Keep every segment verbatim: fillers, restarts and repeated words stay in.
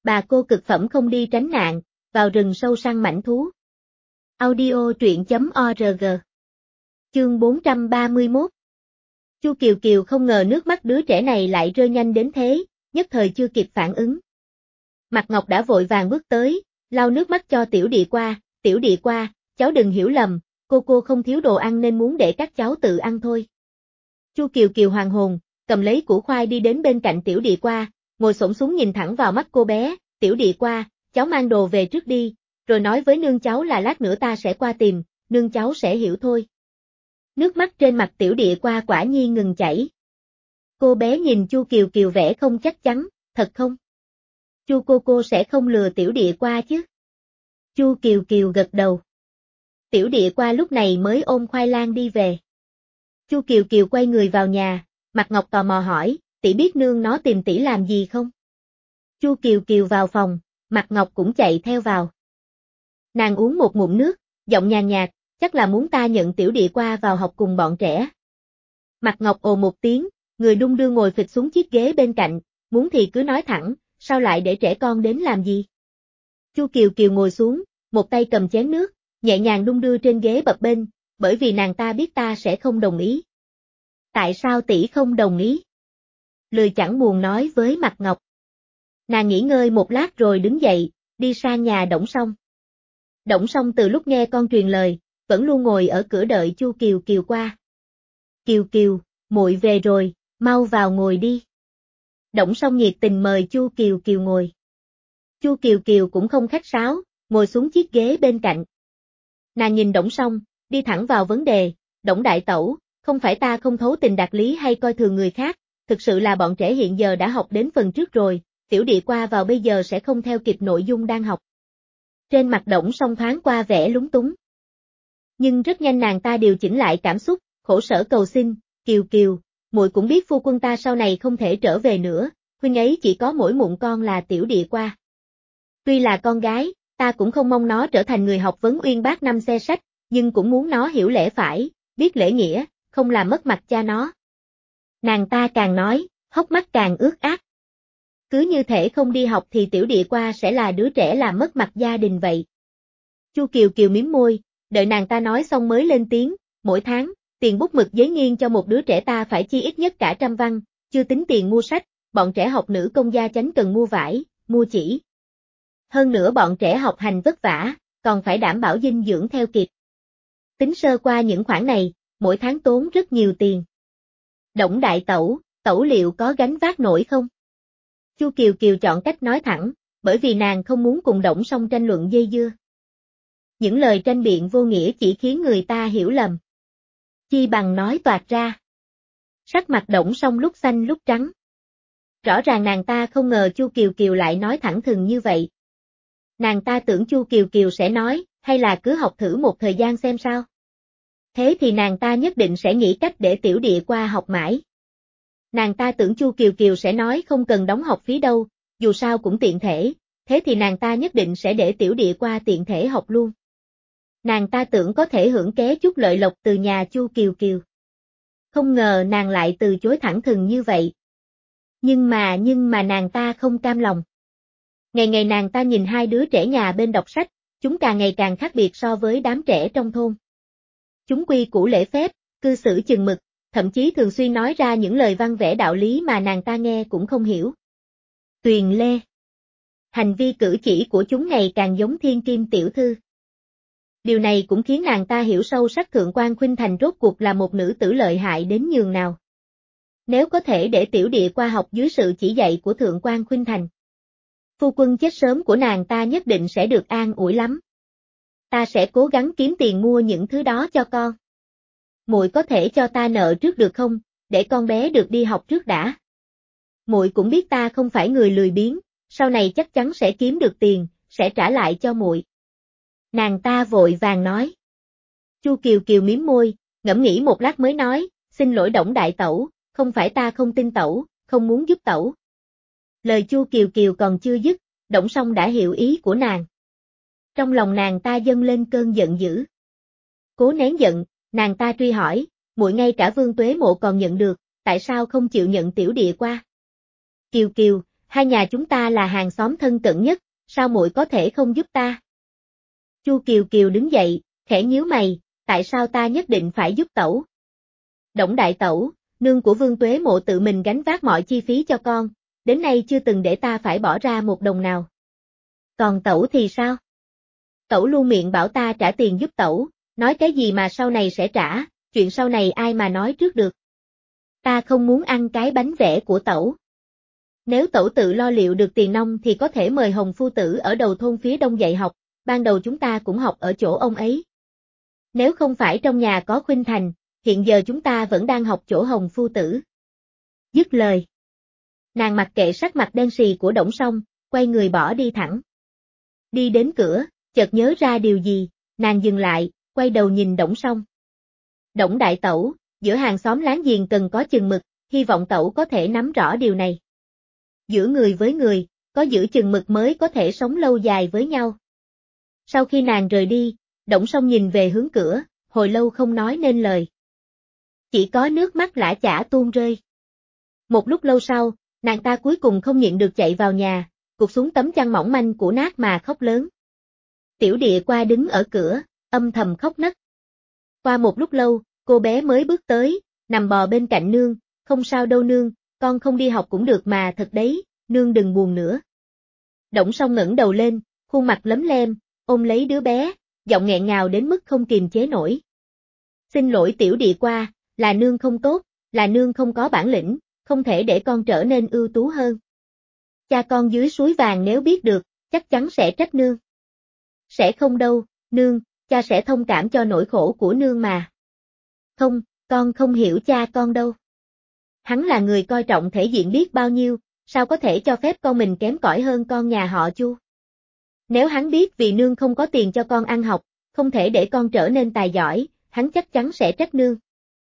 Bà cô cực phẩm không đi tránh nạn, vào rừng sâu săn mãnh thú. Audio truyện chấm org. Chương bốn trăm ba mươi mốt. Chu Kiều Kiều không ngờ nước mắt đứa trẻ này lại rơi nhanh đến thế, nhất thời chưa kịp phản ứng. Mạc Ngọc đã vội vàng bước tới, lau nước mắt cho Tiểu Địa qua, Tiểu Địa qua, cháu đừng hiểu lầm, cô cô không thiếu đồ ăn nên muốn để các cháu tự ăn thôi. Chu Kiều Kiều hoàn hồn, cầm lấy củ khoai đi đến bên cạnh Tiểu Địa qua, ngồi xổm xuống nhìn thẳng vào mắt cô bé, Tiểu Địa qua, cháu mang đồ về trước đi, rồi nói với nương cháu là lát nữa ta sẽ qua tìm, nương cháu sẽ hiểu thôi. Nước mắt trên mặt Tiểu Địa qua quả nhiên ngừng chảy. Cô bé nhìn Chu Kiều Kiều vẻ không chắc chắn, thật không? Chu cô cô sẽ không lừa Tiểu Địa qua chứ? Chu Kiều Kiều gật đầu. Tiểu Địa qua lúc này mới ôm khoai lang đi về. Chu Kiều Kiều quay người vào nhà, Mạc Ngọc tò mò hỏi, tỷ biết nương nó tìm tỷ làm gì không? Chu Kiều Kiều vào phòng, Mạc Ngọc cũng chạy theo vào. Nàng uống một ngụm nước, giọng nhàn nhạt, chắc là muốn ta nhận Tiểu Địa qua vào học cùng bọn trẻ. Mạc Ngọc ồ một tiếng, người đung đưa ngồi phịch xuống chiếc ghế bên cạnh, muốn thì cứ nói thẳng, sao lại để trẻ con đến làm gì? Chu Kiều Kiều ngồi xuống, một tay cầm chén nước, nhẹ nhàng đung đưa trên ghế bập bênh, bởi vì nàng ta biết ta sẽ không đồng ý. Tại sao tỷ không đồng ý? Lười chẳng buồn nói với Mạc Ngọc. Nàng nghỉ ngơi một lát rồi đứng dậy, đi sang nhà Đổng Song. Đổng Song từ lúc nghe con truyền lời, vẫn luôn ngồi ở cửa đợi Chu Kiều Kiều qua. Kiều Kiều, muội về rồi, mau vào ngồi đi. Đổng Song nhiệt tình mời Chu Kiều Kiều ngồi. Chu Kiều Kiều cũng không khách sáo, ngồi xuống chiếc ghế bên cạnh. Nàng nhìn Đổng Song, đi thẳng vào vấn đề, Đổng đại tẩu, không phải ta không thấu tình đạt lý hay coi thường người khác, thực sự là bọn trẻ hiện giờ đã học đến phần trước rồi, Tiểu Địa qua vào bây giờ sẽ không theo kịp nội dung đang học. Trên mặt Đổng Song thoáng qua vẻ lúng túng. Nhưng rất nhanh nàng ta điều chỉnh lại cảm xúc, khổ sở cầu xin, Kiều Kiều, muội cũng biết phu quân ta sau này không thể trở về nữa, huynh ấy chỉ có mỗi mụn con là Tiểu Địa qua. Tuy là con gái, ta cũng không mong nó trở thành người học vấn uyên bác năm xe sách, nhưng cũng muốn nó hiểu lẽ phải, biết lễ nghĩa, không làm mất mặt cha nó. Nàng ta càng nói, hốc mắt càng ướt át. Cứ như thể không đi học thì Tiểu Địa qua sẽ là đứa trẻ làm mất mặt gia đình vậy. Chu Kiều Kiều mím môi, đợi nàng ta nói xong mới lên tiếng, mỗi tháng, tiền bút mực giấy nghiên cho một đứa trẻ ta phải chi ít nhất cả trăm văn, chưa tính tiền mua sách, bọn trẻ học nữ công gia chánh cần mua vải, mua chỉ. Hơn nữa bọn trẻ học hành vất vả, còn phải đảm bảo dinh dưỡng theo kịp. Tính sơ qua những khoản này, mỗi tháng tốn rất nhiều tiền. Đổng đại tẩu, tẩu liệu có gánh vác nổi không? Chu Kiều Kiều chọn cách nói thẳng, bởi vì nàng không muốn cùng Đổng Song tranh luận dây dưa. Những lời tranh biện vô nghĩa chỉ khiến người ta hiểu lầm. Chi bằng nói toạc ra. Sắc mặt Đổng Song lúc xanh lúc trắng. Rõ ràng nàng ta không ngờ Chu Kiều Kiều lại nói thẳng thừng như vậy. Nàng ta tưởng Chu Kiều Kiều sẽ nói, hay là cứ học thử một thời gian xem sao. Thế thì nàng ta nhất định sẽ nghĩ cách để Tiểu Địa qua học mãi. Nàng ta tưởng Chu Kiều Kiều sẽ nói không cần đóng học phí đâu, dù sao cũng tiện thể, thế thì nàng ta nhất định sẽ để Tiểu Địa qua tiện thể học luôn. Nàng ta tưởng có thể hưởng ké chút lợi lộc từ nhà Chu Kiều Kiều. Không ngờ nàng lại từ chối thẳng thừng như vậy. Nhưng mà nhưng mà nàng ta không cam lòng. Ngày ngày nàng ta nhìn hai đứa trẻ nhà bên đọc sách, chúng càng ngày càng khác biệt so với đám trẻ trong thôn. Chúng quy củ lễ phép, cư xử chừng mực, thậm chí thường xuyên nói ra những lời văn vẽ đạo lý mà nàng ta nghe cũng không hiểu. Tuyền lê. Hành vi cử chỉ của chúng ngày càng giống thiên kim tiểu thư. Điều này cũng khiến nàng ta hiểu sâu sắc Thượng quan Khuynh Thành rốt cuộc là một nữ tử lợi hại đến nhường nào. Nếu có thể để Tiểu Địa qua học dưới sự chỉ dạy của Thượng quan Khuynh Thành, phu quân chết sớm của nàng ta nhất định sẽ được an ủi lắm. Ta sẽ cố gắng kiếm tiền mua những thứ đó cho con. Muội có thể cho ta nợ trước được không, để con bé được đi học trước đã. Muội cũng biết ta không phải người lười biếng, sau này chắc chắn sẽ kiếm được tiền, sẽ trả lại cho muội. Nàng ta vội vàng nói. Chu Kiều Kiều mím môi, ngẫm nghĩ một lát mới nói, xin lỗi Đổng đại tẩu, không phải ta không tin tẩu, không muốn giúp tẩu. Lời Chu Kiều Kiều còn chưa dứt, Đổng Song đã hiểu ý của nàng. Trong lòng nàng ta dâng lên cơn giận dữ. Cố nén giận, nàng ta truy hỏi, muội ngay cả Vương Tuế Mộ còn nhận được, tại sao không chịu nhận Tiểu Địa qua? Kiều Kiều, Hai nhà chúng ta là hàng xóm thân cận nhất, sao muội có thể không giúp ta? Chu Kiều Kiều đứng dậy, khẽ nhíu mày, tại sao ta nhất định phải giúp tẩu? Đổng đại tẩu, nương của Vương Tuế Mộ tự mình gánh vác mọi chi phí cho con, đến nay chưa từng để ta phải bỏ ra một đồng nào. Còn tẩu thì sao? Tẩu luôn miệng bảo ta trả tiền giúp tẩu, nói cái gì mà sau này sẽ trả, chuyện sau này ai mà nói trước được. Ta không muốn ăn cái bánh vẽ của tẩu. Nếu tẩu tự lo liệu được tiền nong thì có thể mời Hồng phu tử ở đầu thôn phía đông dạy học, ban đầu chúng ta cũng học ở chỗ ông ấy. Nếu không phải trong nhà có Khuynh Thành, hiện giờ chúng ta vẫn đang học chỗ Hồng phu tử. Dứt lời. Nàng mặc kệ sắc mặt đen sì của Đổng Song, quay người bỏ đi thẳng. Đi đến cửa, chợt nhớ ra điều gì, nàng dừng lại, quay đầu nhìn Đổng Song. Đổng đại tẩu, giữa hàng xóm láng giềng cần có chừng mực, hy vọng tẩu có thể nắm rõ điều này. Giữa người với người, có giữ chừng mực mới có thể sống lâu dài với nhau. Sau khi nàng rời đi, Đổng Song nhìn về hướng cửa, hồi lâu không nói nên lời. Chỉ có nước mắt lã chả tuôn rơi. Một lúc lâu sau, nàng ta cuối cùng không nhịn được chạy vào nhà, gục xuống tấm chăn mỏng manh cũ nát mà khóc lớn. Tiểu Địa qua đứng ở cửa, âm thầm khóc nấc. Qua một lúc lâu, cô bé mới bước tới, nằm bò bên cạnh nương, không sao đâu nương, con không đi học cũng được mà thật đấy, nương đừng buồn nữa. Đổng Song ngẩng đầu lên, khuôn mặt lấm lem, ôm lấy đứa bé, giọng nghẹn ngào đến mức không kiềm chế nổi. Xin lỗi Tiểu Địa qua, là nương không tốt, là nương không có bản lĩnh, không thể để con trở nên ưu tú hơn. Cha con dưới suối vàng nếu biết được, chắc chắn sẽ trách nương. Sẽ không đâu, nương, cha sẽ thông cảm cho nỗi khổ của nương mà. Không, con không hiểu cha con đâu. Hắn là người coi trọng thể diện biết bao nhiêu, sao có thể cho phép con mình kém cỏi hơn con nhà họ Chu. Nếu hắn biết vì nương không có tiền cho con ăn học, không thể để con trở nên tài giỏi, hắn chắc chắn sẽ trách nương.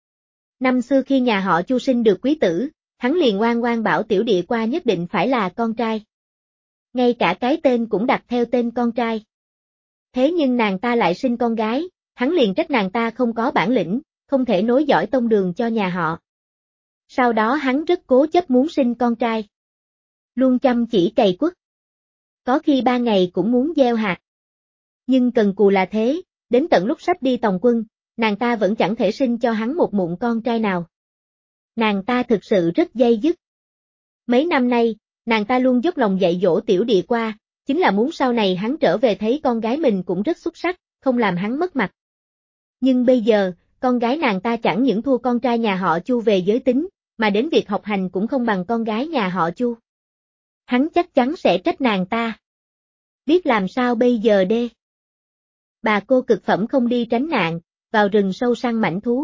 Năm xưa khi nhà họ Chu sinh được quý tử, hắn liền ngoan ngoan bảo Tiểu Địa qua nhất định phải là con trai. Ngay cả cái tên cũng đặt theo tên con trai. Thế nhưng nàng ta lại sinh con gái, hắn liền trách nàng ta không có bản lĩnh, không thể nối dõi tông đường cho nhà họ. Sau đó hắn rất cố chấp muốn sinh con trai. Luôn chăm chỉ cày quất. Có khi ba ngày cũng muốn gieo hạt. Nhưng cần cù là thế, đến tận lúc sắp đi tòng quân, nàng ta vẫn chẳng thể sinh cho hắn một mụn con trai nào. Nàng ta thực sự rất day dứt. Mấy năm nay, nàng ta luôn dốc lòng dạy dỗ Tiểu Địa qua, chính là muốn sau này hắn trở về thấy con gái mình cũng rất xuất sắc, không làm hắn mất mặt. Nhưng bây giờ, con gái nàng ta chẳng những thua con trai nhà họ Chu về giới tính, mà đến việc học hành cũng không bằng con gái nhà họ Chu. Hắn chắc chắn sẽ trách nàng ta. Biết làm sao bây giờ đê? Bà cô cực phẩm không đi tránh nạn, vào rừng sâu săn mãnh thú.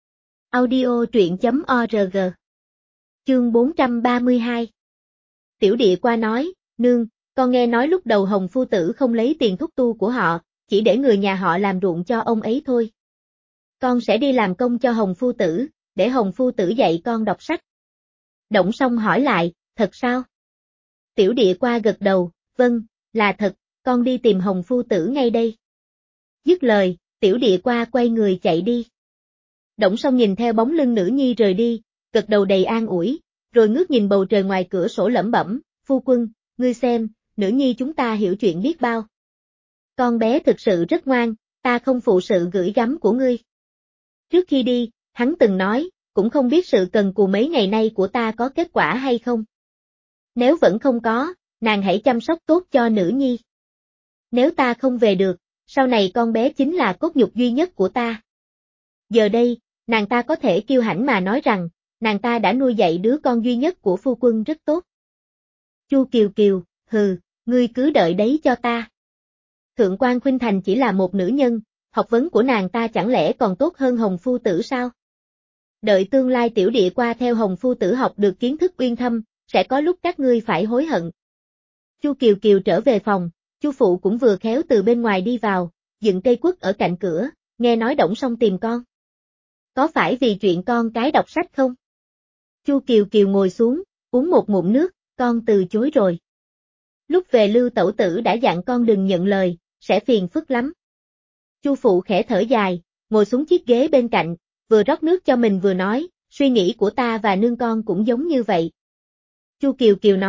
Audio truyện chấm org. Chương bốn trăm ba mươi hai. Tiểu Địa qua nói, nương, con nghe nói lúc đầu Hồng phu tử không lấy tiền thúc tu của họ, chỉ để người nhà họ làm ruộng cho ông ấy thôi. Con sẽ đi làm công cho Hồng phu tử, để Hồng phu tử dạy con đọc sách. Đổng Song hỏi lại, thật sao? Tiểu Địa qua gật đầu, vâng, là thật, con đi tìm Hồng phu tử ngay đây. Dứt lời, Tiểu Địa qua quay người chạy đi. Đổng Song nhìn theo bóng lưng nữ nhi rời đi, gật đầu đầy an ủi, rồi ngước nhìn bầu trời ngoài cửa sổ lẩm bẩm, phu quân, ngươi xem, nữ nhi chúng ta hiểu chuyện biết bao. Con bé thực sự rất ngoan, ta không phụ sự gửi gắm của ngươi. Trước khi đi, hắn từng nói, cũng không biết sự cần cù mấy ngày nay của ta có kết quả hay không. Nếu vẫn không có, nàng hãy chăm sóc tốt cho nữ nhi. Nếu ta không về được, sau này con bé chính là cốt nhục duy nhất của ta. Giờ đây, nàng ta có thể kiêu hãnh mà nói rằng, nàng ta đã nuôi dạy đứa con duy nhất của phu quân rất tốt. Chu Kiều Kiều, hừ, ngươi cứ đợi đấy cho ta. Thượng quan Khuynh Thành chỉ là một nữ nhân, học vấn của nàng ta chẳng lẽ còn tốt hơn Hồng phu tử sao? Đợi tương lai Tiểu Địa qua theo Hồng phu tử học được kiến thức uyên thâm, sẽ có lúc các ngươi phải hối hận. Chu Kiều Kiều trở về phòng, Chu phụ cũng vừa khéo từ bên ngoài đi vào, dựng cây quất ở cạnh cửa, nghe nói Đổng Song tìm con. Có phải vì chuyện con cái đọc sách không? Chu Kiều Kiều ngồi xuống, uống một ngụm nước, con từ chối rồi. Lúc về Lưu tẩu tử đã dặn con đừng nhận lời, sẽ phiền phức lắm. Chu phụ khẽ thở dài, ngồi xuống chiếc ghế bên cạnh, vừa rót nước cho mình vừa nói, suy nghĩ của ta và nương con cũng giống như vậy. Chu Kiều Kiều nói,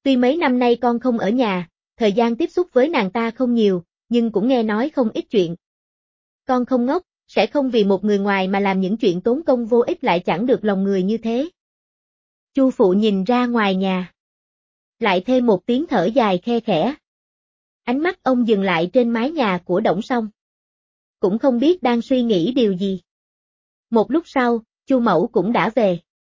Tuy mấy năm nay con không ở nhà, thời gian tiếp xúc với nàng ta không nhiều, nhưng cũng nghe nói không ít chuyện. Con không ngốc, sẽ không vì một người ngoài mà làm những chuyện tốn công vô ích lại chẳng được lòng người như thế. Chu phụ nhìn ra ngoài nhà. Lại thêm một tiếng thở dài khe khẽ. Ánh mắt ông dừng lại trên mái nhà của Đổng Song. Cũng không biết đang suy nghĩ điều gì. Một lúc sau, Chu mẫu cũng đã về.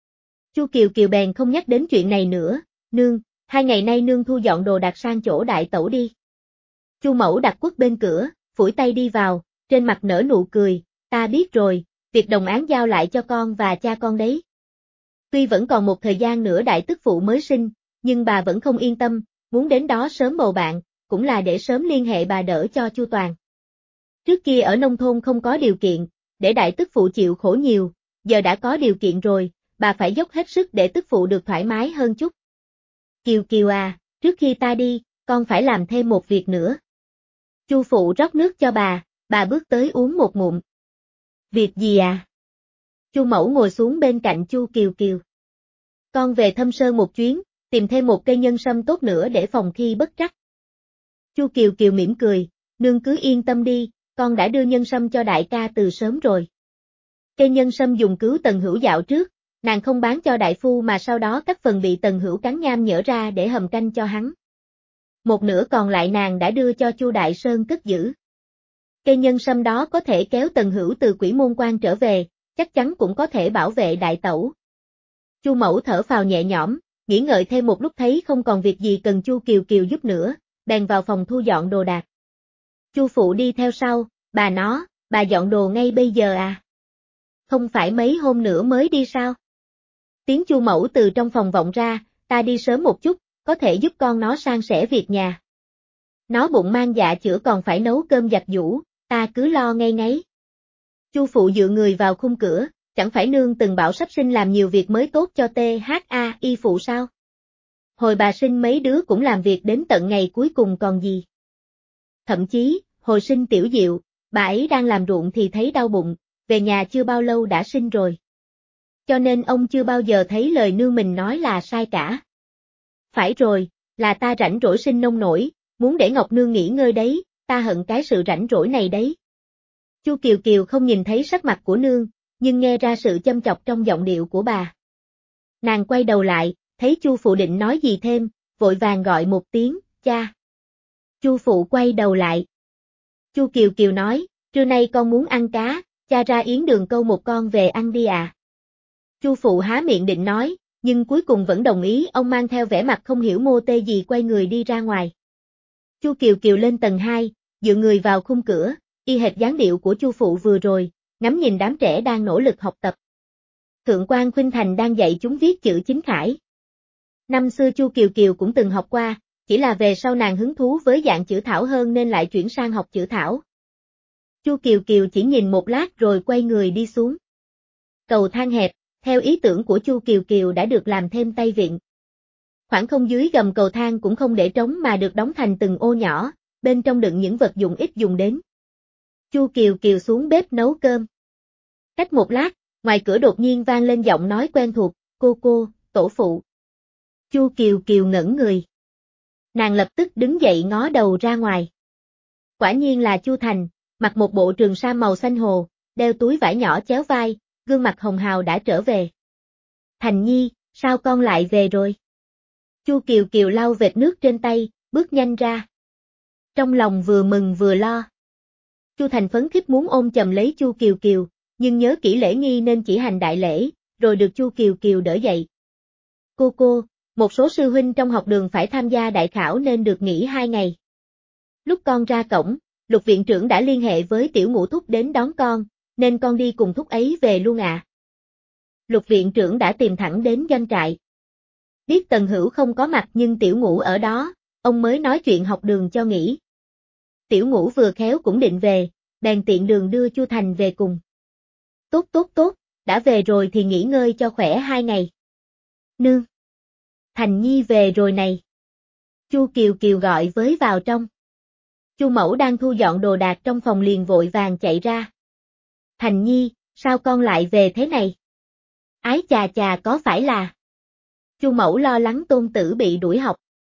Chu Kiều Kiều bèn không nhắc đến chuyện này nữa, nương, hai ngày nay nương thu dọn đồ đạc sang chỗ đại tẩu đi. Chu mẫu đặt quất bên cửa, phủi tay đi vào, trên mặt nở nụ cười, ta biết rồi, việc đồng án giao lại cho con và cha con đấy. Tuy vẫn còn một thời gian nữa đại tức phụ mới sinh, nhưng bà vẫn không yên tâm, muốn đến đó sớm bầu bạn, cũng là để sớm liên hệ bà đỡ cho chu toàn. Trước kia ở nông thôn không có điều kiện, để đại tức phụ chịu khổ nhiều, giờ đã có điều kiện rồi, bà phải dốc hết sức để tức phụ được thoải mái hơn chút. Kiều Kiều à, trước khi ta đi, con phải làm thêm một việc nữa. Chu phụ rót nước cho bà, bà bước tới uống một ngụm. Việc gì à? Chu mẫu ngồi xuống bên cạnh Chu Kiều Kiều. Con về Thâm Sơn một chuyến, tìm thêm một cây nhân sâm tốt nữa để phòng khi bất trắc. Chu Kiều Kiều mỉm cười, nương cứ yên tâm đi, con đã đưa nhân sâm cho đại ca từ sớm rồi. Cây nhân sâm dùng cứu Tần Hữu dạo trước, nàng không bán cho đại phu mà sau đó cắt phần bị Tần Hữu cắn nham nhở ra để hầm canh cho hắn. Một nửa còn lại nàng đã đưa cho Chu Đại Sơn cất giữ. Cây nhân sâm đó có thể kéo Tần Hữu từ Quỷ Môn Quan trở về, chắc chắn cũng có thể bảo vệ đại tẩu. Chu mẫu thở phào nhẹ nhõm, nghĩ ngợi thêm một lúc thấy không còn việc gì cần Chu Kiều Kiều giúp nữa, bèn vào phòng thu dọn đồ đạc. Chu phụ đi theo sau, bà nó, bà dọn đồ ngay bây giờ à? Không phải mấy hôm nữa mới đi sao? Tiếng Chu mẫu từ trong phòng vọng ra, ta đi sớm một chút, có thể giúp con nó san sẻ việc nhà. Nó bụng mang dạ chữa còn phải nấu cơm giặt giũ, ta cứ lo ngay ngáy. Chu phụ dựa người vào khung cửa, chẳng phải nương từng bảo sắp sinh làm nhiều việc mới tốt cho tê hát a i phụ sao? Hồi bà sinh mấy đứa cũng làm việc đến tận ngày cuối cùng còn gì. Thậm chí, hồi sinh Tiểu Diệu, bà ấy đang làm ruộng thì thấy đau bụng, về nhà chưa bao lâu đã sinh rồi. Cho nên ông chưa bao giờ thấy lời nương mình nói là sai cả. Phải rồi, là ta rảnh rỗi sinh nông nổi, muốn để Ngọc Nương nghỉ ngơi đấy, ta hận cái sự rảnh rỗi này đấy. Chu Kiều Kiều không nhìn thấy sắc mặt của nương, nhưng nghe ra sự châm chọc trong giọng điệu của bà. Nàng quay đầu lại, thấy Chu phụ định nói gì thêm, vội vàng gọi một tiếng, cha. Chu phụ quay đầu lại. Chu Kiều Kiều nói, trưa nay con muốn ăn cá, cha ra yến đường câu một con về ăn đi à. Chu phụ há miệng định nói, nhưng cuối cùng vẫn đồng ý, ông mang theo vẻ mặt không hiểu mô tê gì quay người đi ra ngoài. Chu Kiều Kiều lên tầng hai, dựa người vào khung cửa, y hệt dáng điệu của Chu phụ vừa rồi, ngắm nhìn đám trẻ đang nỗ lực học tập. Thượng quan Khuynh Thành đang dạy chúng viết chữ chính khải. Năm xưa Chu Kiều Kiều cũng từng học qua, chỉ là về sau nàng hứng thú với dạng chữ thảo hơn nên lại chuyển sang học chữ thảo. Chu Kiều Kiều chỉ nhìn một lát rồi quay người đi xuống. Cầu thang hẹp, theo ý tưởng của Chu Kiều Kiều đã được làm thêm tay vịn. Khoảng không dưới gầm cầu thang cũng không để trống mà được đóng thành từng ô nhỏ, bên trong đựng những vật dụng ít dùng đến. Chu Kiều Kiều xuống bếp nấu cơm. Cách một lát, ngoài cửa đột nhiên vang lên giọng nói quen thuộc, cô cô, tổ phụ. Chu Kiều Kiều ngẩn người. Nàng lập tức đứng dậy ngó đầu ra ngoài. Quả nhiên là Chu Thành, mặc một bộ trường sa màu xanh hồ, đeo túi vải nhỏ chéo vai, gương mặt hồng hào đã trở về. Thành Nhi, sao con lại về rồi? Chu Kiều Kiều lau vệt nước trên tay, bước nhanh ra. Trong lòng vừa mừng vừa lo. Chu Thành phấn khích muốn ôm chầm lấy Chu Kiều Kiều, nhưng nhớ kỹ lễ nghi nên chỉ hành đại lễ, rồi được Chu Kiều Kiều đỡ dậy. Cô cô, một số sư huynh trong học đường phải tham gia đại khảo nên được nghỉ hai ngày. Lúc con ra cổng, Lục viện trưởng đã liên hệ với Tiểu Ngũ thúc đến đón con, nên con đi cùng thúc ấy về luôn ạ. À. Lục viện trưởng đã tìm thẳng đến doanh trại. Biết Tần Hữu không có mặt nhưng Tiểu Ngũ ở đó, ông mới nói chuyện học đường cho nghỉ. Tiểu Ngũ vừa khéo cũng định về, bèn tiện đường đưa Chu Thành về cùng. Tốt tốt tốt, đã về rồi thì nghỉ ngơi cho khỏe hai ngày. Nương. Thành Nhi về rồi này. Chu Kiều Kiều gọi với vào trong. Chu Mẫu đang thu dọn đồ đạc trong phòng liền vội vàng chạy ra. Thành Nhi, sao con lại về thế này? Ái chà chà có phải là... Chu Mẫu lo lắng tôn tử bị đuổi học.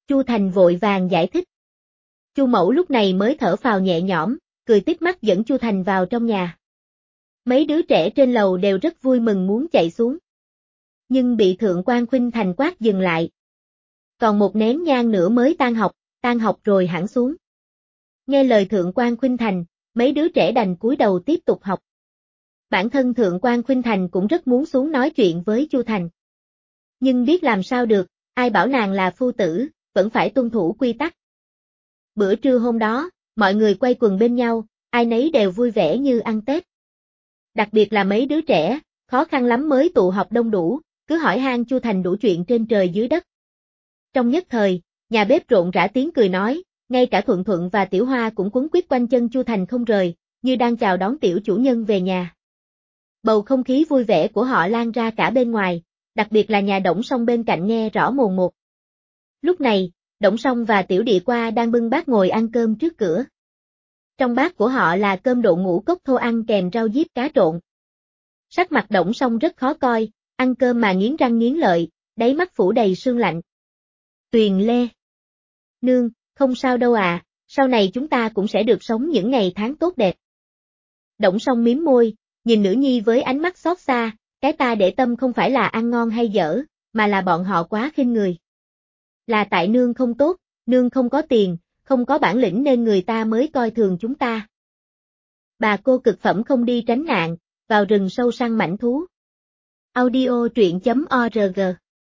Chu Thành vội vàng giải thích. Chu Mẫu lúc này mới thở phào nhẹ nhõm, cười tít mắt dẫn Chu Thành vào trong nhà. Mấy đứa trẻ trên lầu đều rất vui mừng muốn chạy xuống. Nhưng bị Thượng quan Khuynh Thành quát dừng lại. Còn một nén nhang nữa mới tan học, tan học rồi hẳn xuống. Nghe lời Thượng quan Khuynh Thành, mấy đứa trẻ đành cúi đầu tiếp tục học. Bản thân Thượng quan Khuynh Thành cũng rất muốn xuống nói chuyện với Chu Thành. Nhưng biết làm sao được, ai bảo nàng là phu tử, vẫn phải tuân thủ quy tắc. Bữa trưa hôm đó, mọi người quay quần bên nhau, ai nấy đều vui vẻ như ăn Tết. Đặc biệt là mấy đứa trẻ, khó khăn lắm mới tụ họp đông đủ, cứ hỏi han Chu Thành đủ chuyện trên trời dưới đất. Trong nhất thời, nhà bếp rộn rã tiếng cười nói, ngay cả Thuận Thuận và Tiểu Hoa cũng quấn quýt quanh chân Chu Thành không rời, như đang chào đón tiểu chủ nhân về nhà. Bầu không khí vui vẻ của họ lan ra cả bên ngoài, đặc biệt là nhà Đổng Song bên cạnh nghe rõ mồn một. Lúc này, Đổng Song và Tiểu Địa Qua đang bưng bát ngồi ăn cơm trước cửa. Trong bát của họ là cơm đậu ngũ cốc thô ăn kèm rau diếp cá trộn. Sắc mặt Đổng Song rất khó coi, ăn cơm mà nghiến răng nghiến lợi, đáy mắt phủ đầy sương lạnh. Tuyền Lê. Nương, không sao đâu à, sau này chúng ta cũng sẽ được sống những ngày tháng tốt đẹp. Đổng Song mím môi, nhìn nữ nhi với ánh mắt xót xa, cái ta để tâm không phải là ăn ngon hay dở, mà là bọn họ quá khinh người. Là tại nương không tốt, nương không có tiền, không có bản lĩnh nên người ta mới coi thường chúng ta. Bà cô cực phẩm không đi tránh nạn, vào rừng sâu săn mãnh thú. Audio truyện chấm org.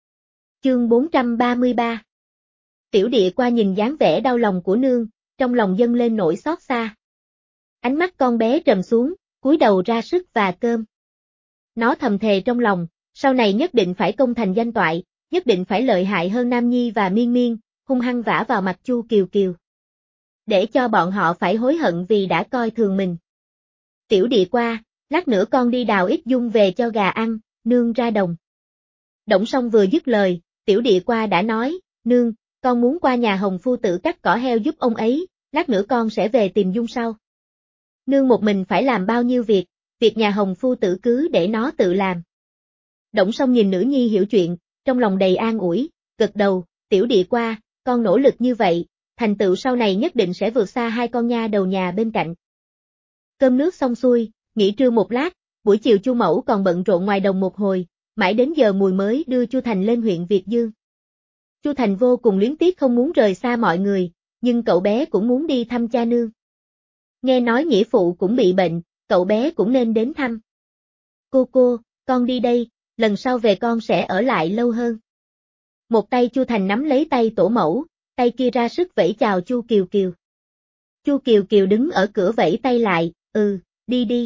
Chương bốn trăm ba mươi ba. Tiểu Địa Qua nhìn dáng vẻ đau lòng của nương, trong lòng dâng lên nỗi xót xa. Ánh mắt con bé trầm xuống, cúi đầu ra sức và cơm. Nó thầm thề trong lòng, sau này nhất định phải công thành danh toại, nhất định phải lợi hại hơn Nam Nhi và Miên Miên, hung hăng vả vào mặt Chu Kiều Kiều. Để cho bọn họ phải hối hận vì đã coi thường mình. Tiểu Địa Qua, lát nữa con đi đào ít dung về cho gà ăn, nương ra đồng. Đổng Song vừa dứt lời, Tiểu Địa Qua đã nói, nương, con muốn qua nhà Hồng phu tử cắt cỏ heo giúp ông ấy, lát nữa con sẽ về tìm dung sau. Nương một mình phải làm bao nhiêu việc, việc nhà Hồng phu tử cứ để nó tự làm. Đổng Song nhìn nữ nhi hiểu chuyện, trong lòng đầy an ủi, gật đầu, Tiểu Địa Qua, con nỗ lực như vậy, thành tựu sau này nhất định sẽ vượt xa hai con nha đầu nhà bên cạnh. Cơm nước xong xuôi, nghỉ trưa một lát, buổi chiều Chu Mẫu còn bận rộn ngoài đồng một hồi, mãi đến giờ mùi mới đưa Chu Thành lên huyện Việt Dương. Chu Thành vô cùng luyến tiếc không muốn rời xa mọi người, nhưng cậu bé cũng muốn đi thăm cha nương. Nghe nói nghĩa phụ cũng bị bệnh, cậu bé cũng nên đến thăm. Cô cô, con đi đây, lần sau về con sẽ ở lại lâu hơn. Một tay Chu Thành nắm lấy tay tổ mẫu, tay kia ra sức vẫy chào Chu Kiều Kiều. Chu Kiều Kiều đứng ở cửa vẫy tay lại, ừ, đi đi.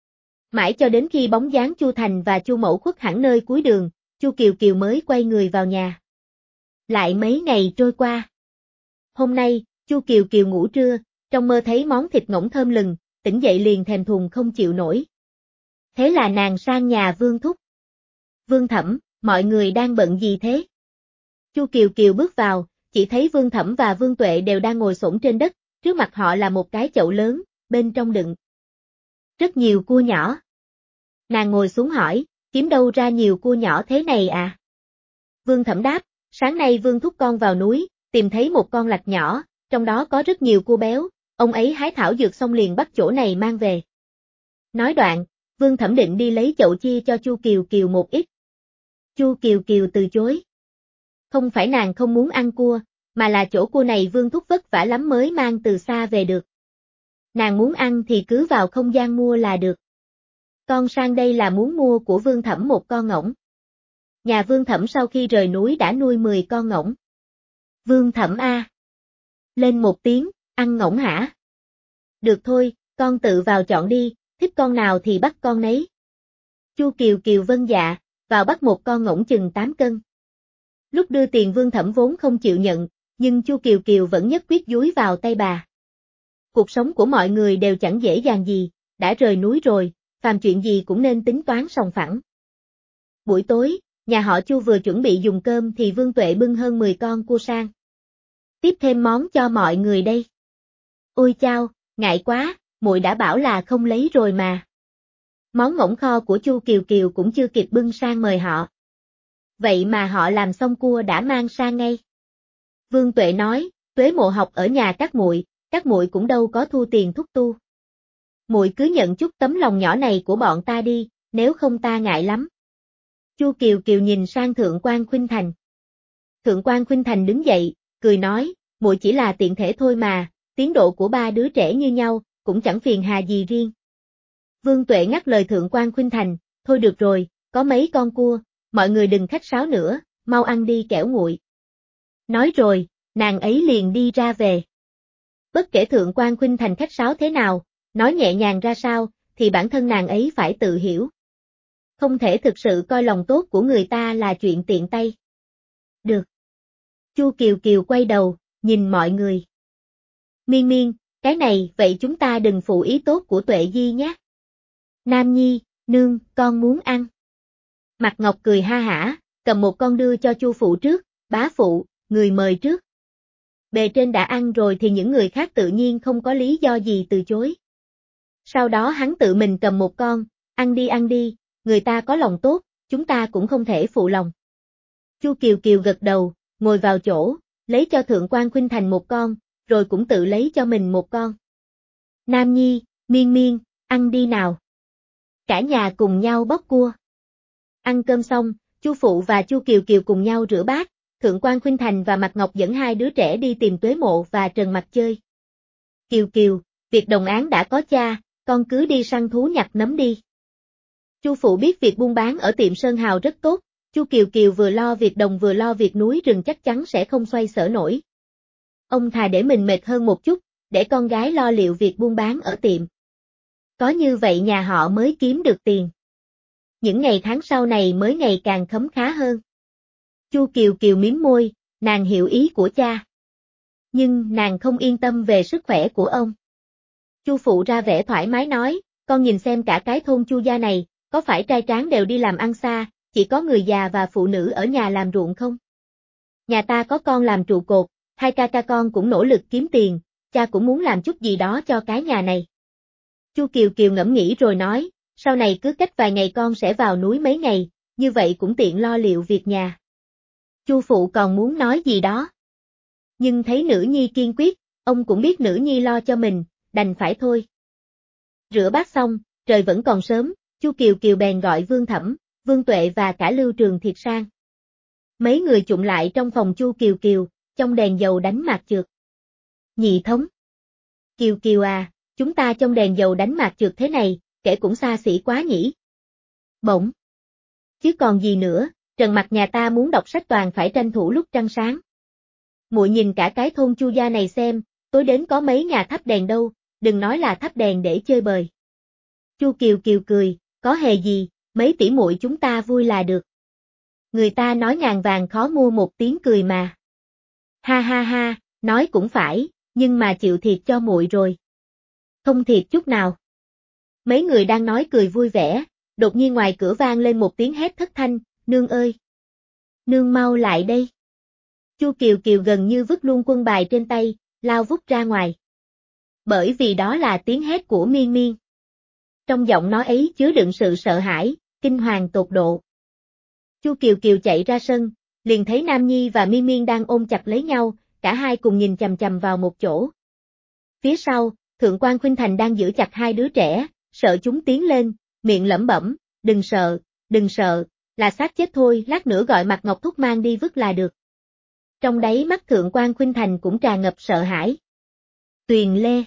Mãi cho đến khi bóng dáng Chu Thành và Chu Mẫu khuất hẳn nơi cuối đường, Chu Kiều Kiều mới quay người vào nhà. Lại mấy ngày trôi qua. Hôm nay, Chu Kiều Kiều ngủ trưa, trong mơ thấy món thịt ngỗng thơm lừng, tỉnh dậy liền thèm thuồng không chịu nổi. Thế là nàng sang nhà Vương Thúc. Vương Thẩm, mọi người đang bận gì thế? Chu Kiều Kiều bước vào, chỉ thấy Vương Thẩm và Vương Tuệ đều đang ngồi xổm trên đất, trước mặt họ là một cái chậu lớn, bên trong đựng rất nhiều cua nhỏ. Nàng ngồi xuống hỏi, kiếm đâu ra nhiều cua nhỏ thế này à? Vương Thẩm đáp, sáng nay Vương Thúc con vào núi, tìm thấy một con lạch nhỏ, trong đó có rất nhiều cua béo, ông ấy hái thảo dược xong liền bắt chỗ này mang về. Nói đoạn, Vương Thẩm định đi lấy chậu chia cho Chu Kiều Kiều một ít. Chu Kiều Kiều từ chối. Không phải nàng không muốn ăn cua, mà là chỗ cua này Vương Thúc vất vả lắm mới mang từ xa về được. Nàng muốn ăn thì cứ vào không gian mua là được. Con sang đây là muốn mua của Vương Thẩm một con ngỗng. Nhà Vương Thẩm sau khi rời núi đã nuôi mười con ngỗng. Vương Thẩm a. Lên một tiếng, ăn ngỗng hả? Được thôi, con tự vào chọn đi, thích con nào thì bắt con nấy. Chu Kiều Kiều vâng dạ, vào bắt một con ngỗng chừng tám cân. Lúc đưa tiền Vương Thẩm vốn không chịu nhận, nhưng Chu Kiều Kiều vẫn nhất quyết dúi vào tay bà. Cuộc sống của mọi người đều chẳng dễ dàng gì, đã rời núi rồi, phàm chuyện gì cũng nên tính toán sòng phẳng. Buổi tối, nhà họ Chu vừa chuẩn bị dùng cơm thì Vương Tuệ bưng hơn mười con cua sang. Tiếp thêm món cho mọi người đây. Ôi chao, ngại quá, muội đã bảo là không lấy rồi mà. Món ngỗng kho của Chu Kiều Kiều cũng chưa kịp bưng sang mời họ. Vậy mà họ làm xong cua đã mang sang ngay. Vương Tuệ nói, Tuế Mộ học ở nhà các muội, các muội cũng đâu có thu tiền thúc tu. Muội cứ nhận chút tấm lòng nhỏ này của bọn ta đi, nếu không ta ngại lắm. Chu Kiều Kiều nhìn sang Thượng quan Khuynh Thành. Thượng quan Khuynh Thành đứng dậy, cười nói, muội chỉ là tiện thể thôi mà, tiến độ của ba đứa trẻ như nhau, cũng chẳng phiền hà gì riêng. Vương Tuệ ngắt lời Thượng quan Khuynh Thành, thôi được rồi, có mấy con cua, mọi người đừng khách sáo nữa, mau ăn đi kẻo nguội. Nói rồi, nàng ấy liền đi ra về. Bất kể Thượng quan Khuynh Thành khách sáo thế nào, nói nhẹ nhàng ra sao, thì bản thân nàng ấy phải tự hiểu. Không thể thực sự coi lòng tốt của người ta là chuyện tiện tay. Được. Chu Kiều Kiều quay đầu, nhìn mọi người. Miên Miên, cái này, vậy chúng ta đừng phụ ý tốt của Tuệ Di nhé. Nam Nhi, nương, con muốn ăn. Mạc Ngọc cười ha hả, cầm một con đưa cho Chu phụ trước, bá phụ, người mời trước. Bề trên đã ăn rồi thì những người khác tự nhiên không có lý do gì từ chối. Sau đó hắn tự mình cầm một con, ăn đi ăn đi, người ta có lòng tốt, chúng ta cũng không thể phụ lòng. Chu Kiều Kiều gật đầu, ngồi vào chỗ, lấy cho Thượng quan Khuynh Thành một con, rồi cũng tự lấy cho mình một con. Nam Nhi, Miên Miên, ăn đi nào. Cả nhà cùng nhau bóc cua. Ăn cơm xong, Chu phụ và Chu Kiều Kiều cùng nhau rửa bát, Thượng quan Khuynh Thành và Mạc Ngọc dẫn hai đứa trẻ đi tìm Tuế Mộ và Trần Mặc chơi. Kiều Kiều, việc đồng án đã có cha, con cứ đi săn thú nhặt nấm đi. Chu phụ biết việc buôn bán ở tiệm Sơn Hào rất tốt, Chu Kiều Kiều vừa lo việc đồng vừa lo việc núi rừng chắc chắn sẽ không xoay sở nổi. Ông thà để mình mệt hơn một chút, để con gái lo liệu việc buôn bán ở tiệm. Có như vậy nhà họ mới kiếm được tiền. Những ngày tháng sau này mới ngày càng khấm khá hơn. Chu Kiều Kiều mím môi, nàng hiểu ý của cha. Nhưng nàng không yên tâm về sức khỏe của ông. Chu phụ ra vẻ thoải mái nói, con nhìn xem cả cái thôn Chu gia này, có phải trai tráng đều đi làm ăn xa, chỉ có người già và phụ nữ ở nhà làm ruộng không? Nhà ta có con làm trụ cột, hai ca ca con cũng nỗ lực kiếm tiền, cha cũng muốn làm chút gì đó cho cái nhà này. Chu Kiều Kiều ngẫm nghĩ rồi nói, sau này cứ cách vài ngày con sẽ vào núi mấy ngày, như vậy cũng tiện lo liệu việc nhà. Chu phụ còn muốn nói gì đó. Nhưng thấy nữ nhi kiên quyết, ông cũng biết nữ nhi lo cho mình, đành phải thôi. Rửa bát xong, trời vẫn còn sớm, Chu Kiều Kiều bèn gọi Vương Thẩm, Vương Tuệ và cả Lưu Trường Thiệt sang. Mấy người chụm lại trong phòng Chu Kiều Kiều, trong đèn dầu đánh mạc trượt. Nhị thống. Kiều Kiều à, chúng ta trong đèn dầu đánh mạc trượt thế này, kể cũng xa xỉ quá nhỉ. Bỗng. Chứ còn gì nữa, Trần Mặc nhà ta muốn đọc sách toàn phải tranh thủ lúc trăng sáng. Muội nhìn cả cái thôn Chu gia này xem, tối đến có mấy nhà thắp đèn đâu, đừng nói là thắp đèn để chơi bời. Chu Kiều Kiều cười, có hề gì, mấy tỷ muội chúng ta vui là được. Người ta nói ngàn vàng khó mua một tiếng cười mà. Ha ha ha, nói cũng phải, nhưng mà chịu thiệt cho muội rồi. Không thiệt chút nào. Mấy người đang nói cười vui vẻ, đột nhiên ngoài cửa vang lên một tiếng hét thất thanh, nương ơi! Nương mau lại đây! Chu Kiều Kiều gần như vứt luôn quân bài trên tay, lao vút ra ngoài. Bởi vì đó là tiếng hét của Miên Miên. Trong giọng nói ấy chứa đựng sự sợ hãi, kinh hoàng tột độ. Chu Kiều Kiều chạy ra sân, liền thấy Nam Nhi và Miên Miên đang ôm chặt lấy nhau, cả hai cùng nhìn chằm chằm vào một chỗ. Phía sau, Thượng quan Khuynh Thành đang giữ chặt hai đứa trẻ, sợ chúng tiến lên, miệng lẩm bẩm, đừng sợ, đừng sợ, là xác chết thôi, lát nữa gọi Mạc Ngọc Thúc mang đi vứt là được. Trong đáy mắt Thượng quan Khuynh Thành cũng tràn ngập sợ hãi. Tuyền Lê.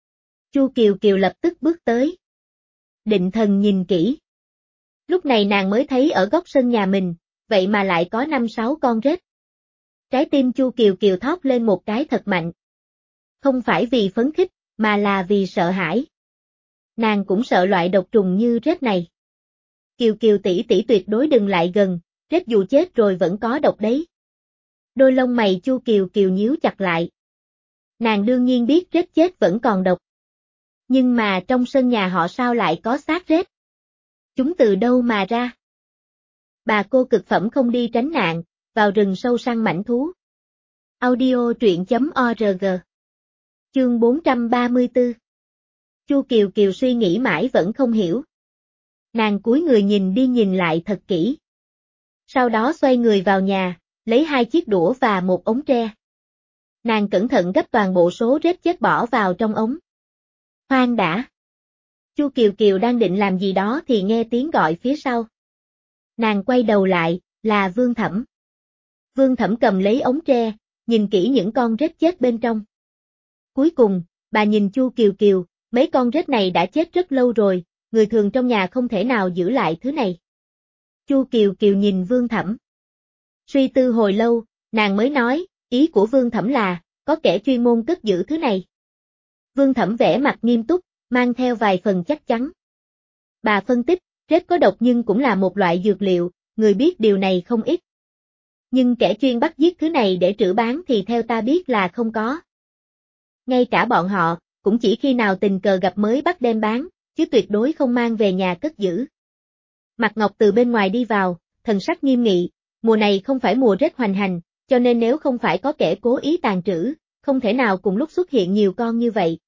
Chu Kiều Kiều lập tức bước tới. Định thần nhìn kỹ. Lúc này nàng mới thấy ở góc sân nhà mình, vậy mà lại có năm sáu con rết. Trái tim Chu Kiều Kiều thót lên một cái thật mạnh. Không phải vì phấn khích, mà là vì sợ hãi. Nàng cũng sợ loại độc trùng như rết này. Kiều Kiều tỷ tỷ tuyệt đối đừng lại gần, rết dù chết rồi vẫn có độc đấy. Đôi lông mày Chu Kiều Kiều nhíu chặt lại. Nàng đương nhiên biết rết chết vẫn còn độc. Nhưng mà trong sân nhà họ sao lại có xác rết? Chúng từ đâu mà ra? Bà cô cực phẩm không đi tránh nạn, vào rừng sâu săn mãnh thú. Audio truyện chấm org. Chương bốn trăm ba mươi tư. Chu Kiều Kiều suy nghĩ mãi vẫn không hiểu. Nàng cúi người nhìn đi nhìn lại thật kỹ. Sau đó xoay người vào nhà, lấy hai chiếc đũa và một ống tre. Nàng cẩn thận gấp toàn bộ số rết chết bỏ vào trong ống. Khoan đã. Chu Kiều Kiều đang định làm gì đó thì nghe tiếng gọi phía sau. Nàng quay đầu lại, là Vương Thẩm. Vương Thẩm cầm lấy ống tre, nhìn kỹ những con rết chết bên trong. Cuối cùng, bà nhìn Chu Kiều Kiều, mấy con rết này đã chết rất lâu rồi, người thường trong nhà không thể nào giữ lại thứ này. Chu Kiều Kiều nhìn Vương Thẩm. Suy tư hồi lâu, nàng mới nói, ý của Vương Thẩm là, có kẻ chuyên môn cất giữ thứ này. Vương Thẩm vẻ mặt nghiêm túc, mang theo vài phần chắc chắn. Bà phân tích, rết có độc nhưng cũng là một loại dược liệu, người biết điều này không ít. Nhưng kẻ chuyên bắt giết thứ này để trữ bán thì theo ta biết là không có. Ngay cả bọn họ, cũng chỉ khi nào tình cờ gặp mới bắt đem bán, chứ tuyệt đối không mang về nhà cất giữ. Mạc Ngọc từ bên ngoài đi vào, thần sắc nghiêm nghị, mùa này không phải mùa rết hoành hành, cho nên nếu không phải có kẻ cố ý tàn trữ, không thể nào cùng lúc xuất hiện nhiều con như vậy.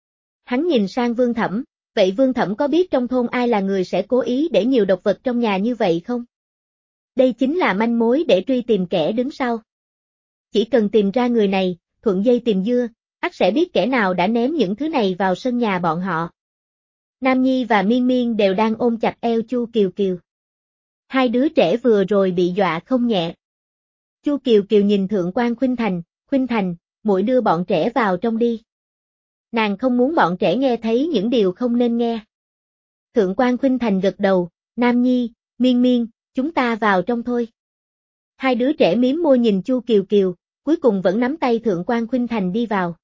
Hắn nhìn sang Vương Thẩm, vậy Vương Thẩm có biết trong thôn ai là người sẽ cố ý để nhiều độc vật trong nhà như vậy không? Đây chính là manh mối để truy tìm kẻ đứng sau. Chỉ cần tìm ra người này, thuận dây tìm dưa, ắt sẽ biết kẻ nào đã ném những thứ này vào sân nhà bọn họ. Nam Nhi và Miên Miên đều đang ôm chặt eo Chu Kiều Kiều. Hai đứa trẻ vừa rồi bị dọa không nhẹ. Chu Kiều Kiều nhìn Thượng quan Khuynh Thành, Khuynh Thành, muội đưa bọn trẻ vào trong đi. Nàng không muốn bọn trẻ nghe thấy những điều không nên nghe. Thượng quan Khuynh Thành gật đầu, Nam Nhi, Miên Miên, chúng ta vào trong thôi. Hai đứa trẻ mím môi nhìn Chu Kiều Kiều, cuối cùng vẫn nắm tay Thượng quan Khuynh Thành đi vào.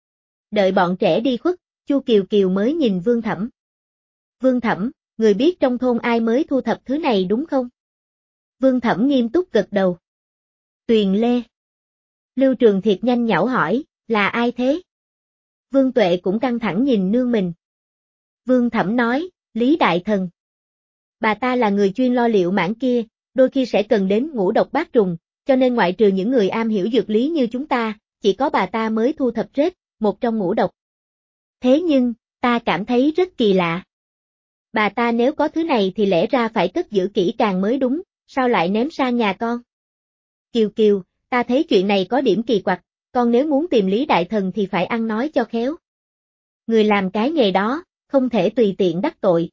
Đợi bọn trẻ đi khuất, Chu Kiều Kiều mới nhìn Vương Thẩm. Vương Thẩm, người biết trong thôn ai mới thu thập thứ này đúng không? Vương Thẩm nghiêm túc gật đầu. Tuyền Lê. Lưu Trường Thiệt nhanh nhảu hỏi, là ai thế? Vương Tuệ cũng căng thẳng nhìn nương mình. Vương Thẩm nói, Lý Đại Thần. Bà ta là người chuyên lo liệu mảng kia, đôi khi sẽ cần đến ngũ độc bát trùng, cho nên ngoại trừ những người am hiểu dược lý như chúng ta, chỉ có bà ta mới thu thập rết, một trong ngũ độc. Thế nhưng, ta cảm thấy rất kỳ lạ. Bà ta nếu có thứ này thì lẽ ra phải cất giữ kỹ càng mới đúng, sao lại ném sang nhà con? Kiều Kiều, ta thấy chuyện này có điểm kỳ quặc, con nếu muốn tìm Lý Đại Thần thì phải ăn nói cho khéo. Người làm cái nghề đó, không thể tùy tiện đắc tội.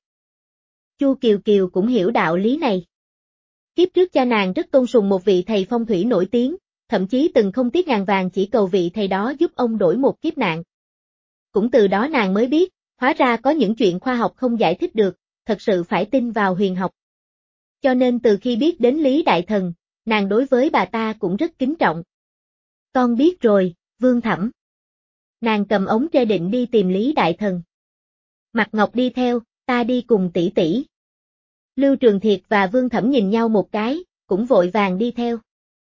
Chu Kiều Kiều cũng hiểu đạo lý này. Kiếp trước cha nàng rất tôn sùng một vị thầy phong thủy nổi tiếng, thậm chí từng không tiếc ngàn vàng chỉ cầu vị thầy đó giúp ông đổi một kiếp nạn. Cũng từ đó nàng mới biết, hóa ra có những chuyện khoa học không giải thích được, thật sự phải tin vào huyền học. Cho nên từ khi biết đến Lý Đại Thần, nàng đối với bà ta cũng rất kính trọng. Con biết rồi, Vương Thẩm. Nàng cầm ống tre định đi tìm Lý Đại Thần. Mạc Ngọc đi theo, ta đi cùng tỷ tỷ. Lưu Trường Thiệt và Vương Thẩm nhìn nhau một cái, cũng vội vàng đi theo.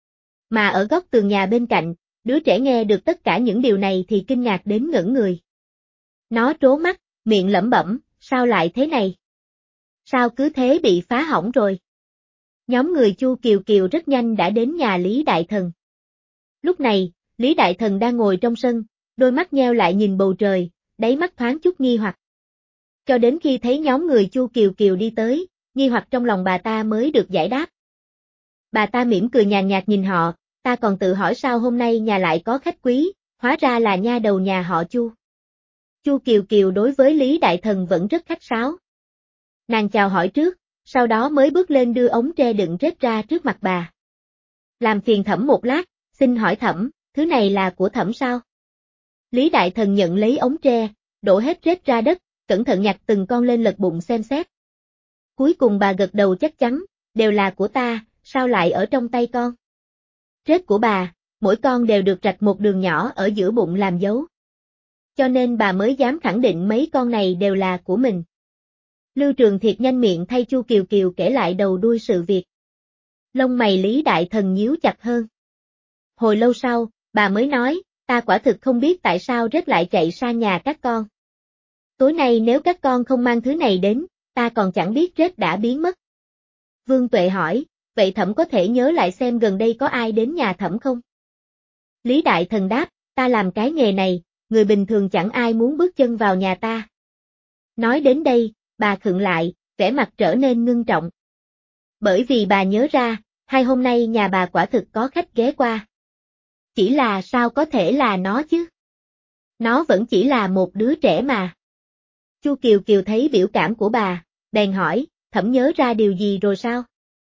Mà ở góc tường nhà bên cạnh, đứa trẻ nghe được tất cả những điều này thì kinh ngạc đến ngẩn người. Nó trố mắt, miệng lẩm bẩm, sao lại thế này? Sao cứ thế bị phá hỏng rồi? Nhóm người Chu Kiều Kiều rất nhanh đã đến nhà Lý Đại Thần. Lúc này, Lý Đại Thần đang ngồi trong sân, đôi mắt nheo lại nhìn bầu trời, đáy mắt thoáng chút nghi hoặc. Cho đến khi thấy nhóm người Chu Kiều Kiều đi tới, nghi hoặc trong lòng bà ta mới được giải đáp. Bà ta mỉm cười nhàn nhạt nhìn họ, ta còn tự hỏi sao hôm nay nhà lại có khách quý, hóa ra là nha đầu nhà họ Chu. Chu Kiều Kiều đối với Lý Đại Thần vẫn rất khách sáo. Nàng chào hỏi trước, sau đó mới bước lên đưa ống tre đựng rết ra trước mặt bà. Làm phiền Thẩm một lát, xin hỏi Thẩm, thứ này là của Thẩm sao? Lý Đại Thần nhận lấy ống tre, đổ hết rết ra đất, cẩn thận nhặt từng con lên lật bụng xem xét. Cuối cùng bà gật đầu chắc chắn, đều là của ta, sao lại ở trong tay con? Rết của bà, mỗi con đều được rạch một đường nhỏ ở giữa bụng làm dấu. Cho nên bà mới dám khẳng định mấy con này đều là của mình. Lưu Trường Thiệt nhanh miệng thay Chu Kiều Kiều kể lại đầu đuôi sự việc. Lông mày Lý Đại Thần nhíu chặt hơn. Hồi lâu sau, bà mới nói, ta quả thực không biết tại sao rết lại chạy sang nhà các con. Tối nay nếu các con không mang thứ này đến, ta còn chẳng biết rết đã biến mất. Vương Tuệ hỏi, vậy Thẩm có thể nhớ lại xem gần đây có ai đến nhà Thẩm không? Lý Đại Thần đáp, ta làm cái nghề này, người bình thường chẳng ai muốn bước chân vào nhà ta. Nói đến đây, bà khựng lại, vẻ mặt trở nên ngưng trọng. Bởi vì bà nhớ ra, hai hôm nay nhà bà quả thực có khách ghé qua. Chỉ là sao có thể là nó chứ? Nó vẫn chỉ là một đứa trẻ mà. Chu Kiều Kiều thấy biểu cảm của bà, bèn hỏi, Thẩm nhớ ra điều gì rồi sao?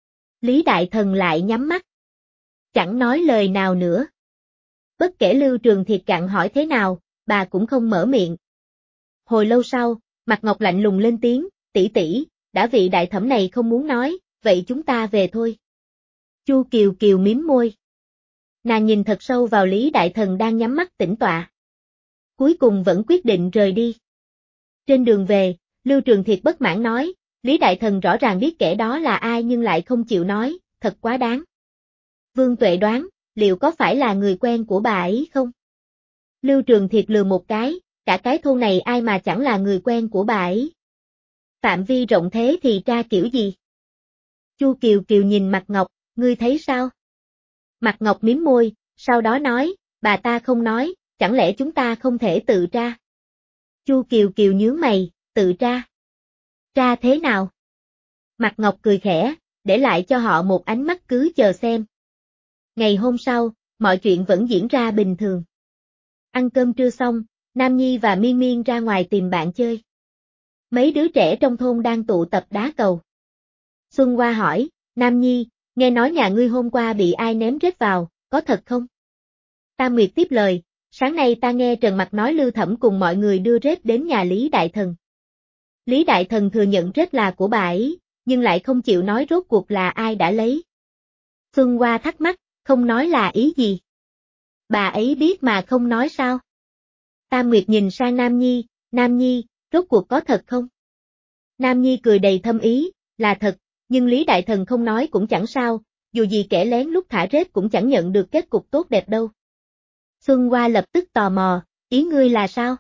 Lý Đại Thần lại nhắm mắt. Chẳng nói lời nào nữa. Bất kể Lưu Trường Thiệt gặng hỏi thế nào, bà cũng không mở miệng. Hồi lâu sau, Mạc Ngọc lạnh lùng lên tiếng, tỷ tỷ, đã vị đại thẩm này không muốn nói, vậy chúng ta về thôi. Chu Kiều Kiều mím môi. Nàng nhìn thật sâu vào Lý Đại Thần đang nhắm mắt tĩnh tọa. Cuối cùng vẫn quyết định rời đi. Trên đường về, Lưu Trường Thiệt bất mãn nói, Lý Đại Thần rõ ràng biết kẻ đó là ai nhưng lại không chịu nói, thật quá đáng. Vương Tuệ đoán, liệu có phải là người quen của bà ấy không? Lưu Trường Thiệt lừa một cái, cả cái thôn này ai mà chẳng là người quen của bà ấy. Phạm vi rộng thế thì tra kiểu gì? Chu Kiều Kiều nhìn Mạc Ngọc, ngươi thấy sao? Mạc Ngọc mím môi, sau đó nói, bà ta không nói, chẳng lẽ chúng ta không thể tự tra? Chu Kiều Kiều nhướng mày, tự tra. Tra thế nào? Mạc Ngọc cười khẽ, để lại cho họ một ánh mắt cứ chờ xem. Ngày hôm sau, mọi chuyện vẫn diễn ra bình thường. Ăn cơm trưa xong, Nam Nhi và Miên Miên ra ngoài tìm bạn chơi. Mấy đứa trẻ trong thôn đang tụ tập đá cầu. Xuân Hoa hỏi, Nam Nhi, nghe nói nhà ngươi hôm qua bị ai ném rết vào, có thật không? Tam Nguyệt tiếp lời, sáng nay ta nghe Trần Mặc nói Lưu Thẩm cùng mọi người đưa rết đến nhà Lý Đại Thần. Lý Đại Thần thừa nhận rết là của bà ấy, nhưng lại không chịu nói rốt cuộc là ai đã lấy. Xuân Hoa thắc mắc, không nói là ý gì? Bà ấy biết mà không nói sao? Tam Nguyệt nhìn sang Nam Nhi, Nam Nhi, rốt cuộc có thật không? Nam Nhi cười đầy thâm ý, là thật, nhưng Lý Đại Thần không nói cũng chẳng sao, dù gì kẻ lén lúc thả rết cũng chẳng nhận được kết cục tốt đẹp đâu. Xuân Hoa lập tức tò mò, ý ngươi là sao?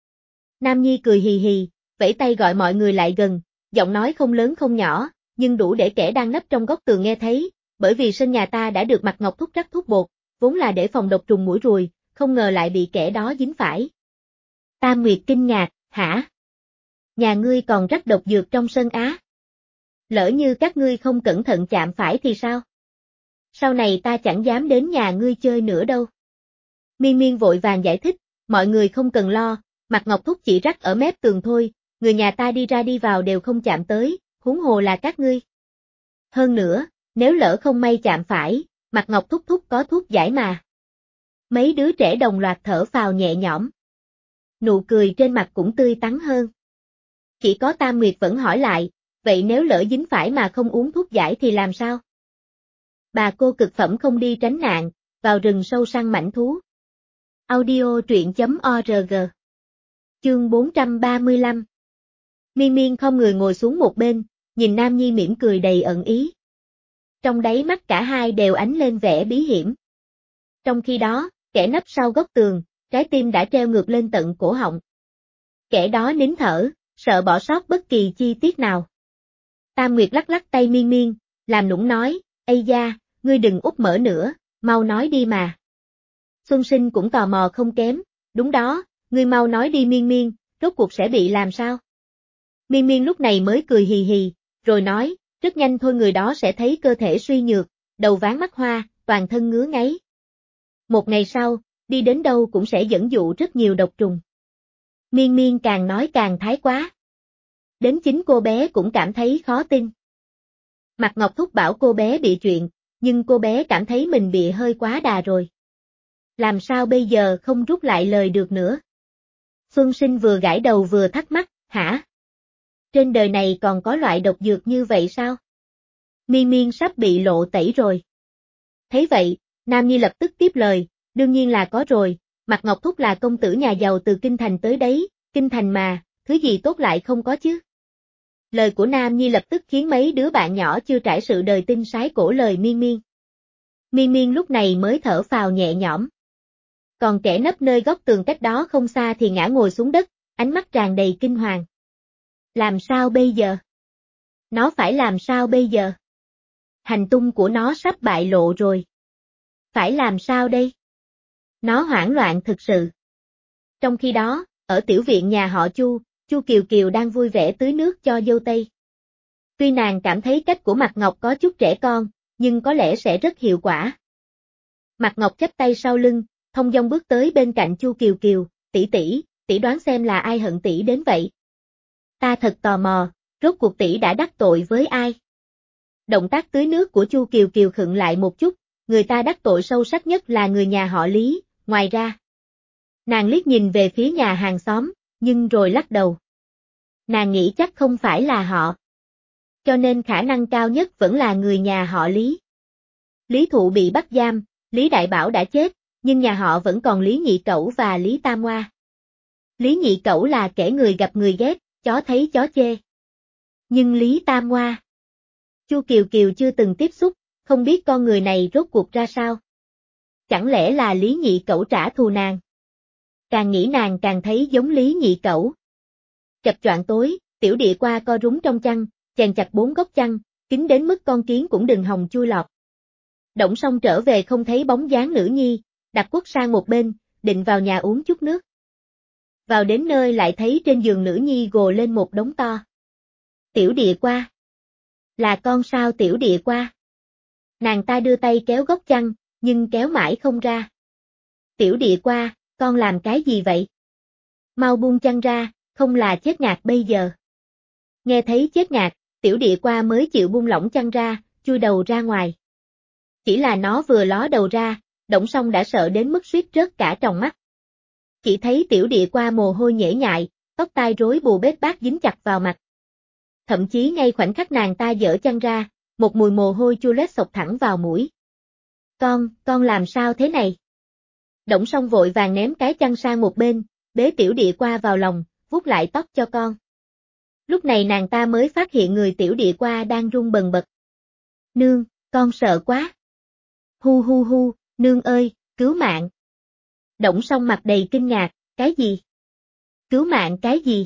Nam Nhi cười hì hì, vẫy tay gọi mọi người lại gần, giọng nói không lớn không nhỏ, nhưng đủ để kẻ đang nấp trong góc tường nghe thấy, bởi vì sân nhà ta đã được Mạc Ngọc thúc rắc thuốc bột, vốn là để phòng độc trùng muỗi ruồi, không ngờ lại bị kẻ đó dính phải. Tam Nguyệt kinh ngạc, hả? Nhà ngươi còn rắc độc dược trong sân á? Lỡ như các ngươi không cẩn thận chạm phải thì sao? Sau này ta chẳng dám đến nhà ngươi chơi nữa đâu. Miên Miên vội vàng giải thích, mọi người không cần lo, Mạc Ngọc thúc chỉ rắc ở mép tường thôi, người nhà ta đi ra đi vào đều không chạm tới, huống hồ là các ngươi. Hơn nữa, nếu lỡ không may chạm phải, Mạc Ngọc thúc thúc có thuốc giải mà. Mấy đứa trẻ đồng loạt thở phào nhẹ nhõm. Nụ cười trên mặt cũng tươi tắn hơn. Chỉ có Tam Nguyệt vẫn hỏi lại, vậy nếu lỡ dính phải mà không uống thuốc giải thì làm sao? Bà cô cực phẩm không đi tránh nạn, vào rừng sâu săn mãnh thú. Audio truyện chấm org. Chương bốn trăm ba mươi lăm. Miên Miên không người ngồi xuống một bên, nhìn Nam Nhi mỉm cười đầy ẩn ý. Trong đáy mắt cả hai đều ánh lên vẻ bí hiểm. Trong khi đó, kẻ nấp sau góc tường, trái tim đã treo ngược lên tận cổ họng. Kẻ đó nín thở, sợ bỏ sót bất kỳ chi tiết nào. Tam Nguyệt lắc lắc tay Miên Miên, làm nũng nói, ây da, ngươi đừng úp mở nữa, mau nói đi mà. Xuân Sinh cũng tò mò không kém, đúng đó, ngươi mau nói đi Miên Miên, rốt cuộc sẽ bị làm sao? Miên Miên lúc này mới cười hì hì, rồi nói, rất nhanh thôi người đó sẽ thấy cơ thể suy nhược, đầu váng mắt hoa, toàn thân ngứa ngáy. Một ngày sau, đi đến đâu cũng sẽ dẫn dụ rất nhiều độc trùng. Miên Miên càng nói càng thái quá. Đến chính cô bé cũng cảm thấy khó tin. Mạc Ngọc thúc bảo cô bé bị chuyện, nhưng cô bé cảm thấy mình bị hơi quá đà rồi. Làm sao bây giờ không rút lại lời được nữa? Xuân Sinh vừa gãi đầu vừa thắc mắc, hả? Trên đời này còn có loại độc dược như vậy sao? Miên Miên sắp bị lộ tẩy rồi. Thấy vậy, Nam Nhi lập tức tiếp lời, đương nhiên là có rồi, Mạc Ngọc thúc là công tử nhà giàu từ Kinh Thành tới đấy, Kinh Thành mà, thứ gì tốt lại không có chứ? Lời của Nam Nhi lập tức khiến mấy đứa bạn nhỏ chưa trải sự đời tin sái cổ lời Miên Miên. Miên Miên lúc này mới thở phào nhẹ nhõm. Còn kẻ nấp nơi góc tường cách đó không xa thì ngã ngồi xuống đất, ánh mắt tràn đầy kinh hoàng. Làm sao bây giờ? Nó phải làm sao bây giờ? Hành tung của nó sắp bại lộ rồi. Phải làm sao đây? Nó hoảng loạn thực sự. Trong khi đó, ở tiểu viện nhà họ Chu, Chu Kiều Kiều đang vui vẻ tưới nước cho dâu tây. Tuy nàng cảm thấy cách của Mạc Ngọc có chút trẻ con, nhưng có lẽ sẽ rất hiệu quả. Mạc Ngọc chắp tay sau lưng, thông dong bước tới bên cạnh Chu Kiều Kiều, tỷ tỷ, tỷ đoán xem là ai hận tỷ đến vậy. Ta thật tò mò, rốt cuộc tỷ đã đắc tội với ai? Động tác tưới nước của Chu Kiều Kiều khựng lại một chút, người ta đắc tội sâu sắc nhất là người nhà họ Lý, ngoài ra. Nàng liếc nhìn về phía nhà hàng xóm, nhưng rồi lắc đầu. Nàng nghĩ chắc không phải là họ. Cho nên khả năng cao nhất vẫn là người nhà họ Lý. Lý Thụ bị bắt giam, Lý Đại Bảo đã chết, nhưng nhà họ vẫn còn Lý Nhị Cẩu và Lý Tam Hoa. Lý Nhị Cẩu là kẻ người gặp người ghét, chó thấy chó chê. Nhưng Lý Tam Hoa, Chu Kiều Kiều chưa từng tiếp xúc, không biết con người này rốt cuộc ra sao. Chẳng lẽ là Lý Nhị Cẩu trả thù nàng? Càng nghĩ nàng càng thấy giống Lý Nhị Cẩu. Chập choạng tối, Tiểu Địa qua co rúm trong chăn, chèn chặt bốn góc chăn, kín đến mức con kiến cũng đừng hòng chui lọt. Đổng Song trở về không thấy bóng dáng nữ nhi, đặt quất sang một bên, định vào nhà uống chút nước. Vào đến nơi lại thấy trên giường nữ nhi gồ lên một đống to. Tiểu Địa qua. Là con sao Tiểu Địa qua? Nàng ta đưa tay kéo góc chăn, nhưng kéo mãi không ra. Tiểu Địa qua, con làm cái gì vậy? Mau buông chăn ra, không là chết ngạt bây giờ. Nghe thấy chết ngạt, Tiểu Địa qua mới chịu buông lỏng chăn ra, chui đầu ra ngoài. Chỉ là nó vừa ló đầu ra, Đổng Song đã sợ đến mức suýt rớt cả tròng mắt. Chỉ thấy Tiểu Địa qua mồ hôi nhễ nhại, tóc tai rối bù bết bát dính chặt vào mặt. Thậm chí ngay khoảnh khắc nàng ta dỡ chăn ra, một mùi mồ hôi chua lết xộc thẳng vào mũi. Con, con làm sao thế này? Đổng Song vội vàng ném cái chăn sang một bên, bế Tiểu Địa qua vào lòng, vuốt lại tóc cho con. Lúc này nàng ta mới phát hiện người Tiểu Địa qua đang run bần bật. Nương, con sợ quá. Hu hu hu, nương ơi, cứu mạng. Đổng Song mặt đầy kinh ngạc, cái gì? Cứu mạng cái gì?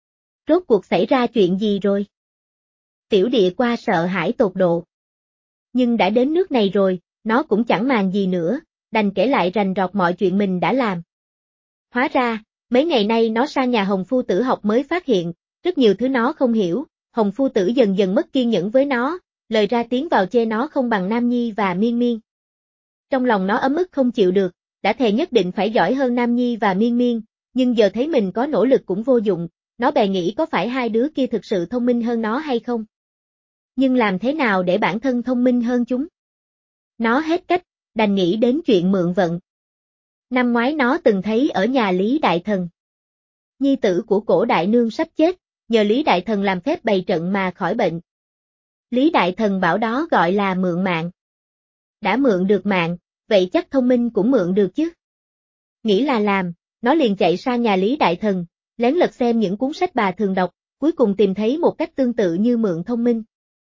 Rốt cuộc xảy ra chuyện gì rồi? Tiểu Địa qua sợ hãi tột độ. Nhưng đã đến nước này rồi, nó cũng chẳng màng gì nữa, đành kể lại rành rọt mọi chuyện mình đã làm. Hóa ra, mấy ngày nay nó sang nhà Hồng Phu Tử học mới phát hiện, rất nhiều thứ nó không hiểu, Hồng Phu Tử dần dần mất kiên nhẫn với nó, lời ra tiếng vào chê nó không bằng Nam Nhi và Miên Miên. Trong lòng nó ấm ức không chịu được, đã thề nhất định phải giỏi hơn Nam Nhi và Miên Miên, nhưng giờ thấy mình có nỗ lực cũng vô dụng, nó bèn nghĩ có phải hai đứa kia thực sự thông minh hơn nó hay không? Nhưng làm thế nào để bản thân thông minh hơn chúng? Nó hết cách, đành nghĩ đến chuyện mượn vận. Năm ngoái nó từng thấy ở nhà Lý Đại Thần. Nhi tử của Cổ Đại Nương sắp chết, nhờ Lý Đại Thần làm phép bày trận mà khỏi bệnh. Lý Đại Thần bảo đó gọi là mượn mạng. Đã mượn được mạng, vậy chắc thông minh cũng mượn được chứ. Nghĩ là làm, nó liền chạy sang nhà Lý Đại Thần, lén lật xem những cuốn sách bà thường đọc, cuối cùng tìm thấy một cách tương tự như mượn thông minh.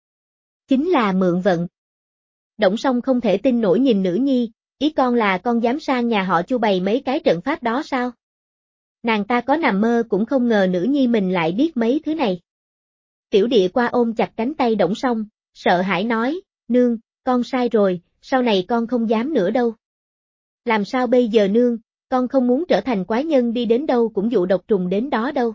Chính là mượn vận. Đổng Song không thể tin nổi nhìn nữ nhi, ý con là con dám sang nhà họ Chu bày mấy cái trận pháp đó sao? Nàng ta có nằm mơ cũng không ngờ nữ nhi mình lại biết mấy thứ này. Tiểu Địa qua ôm chặt cánh tay Đổng Song, sợ hãi nói, nương, con sai rồi, sau này con không dám nữa đâu. Làm sao bây giờ nương, con không muốn trở thành quái nhân đi đến đâu cũng dụ độc trùng đến đó đâu.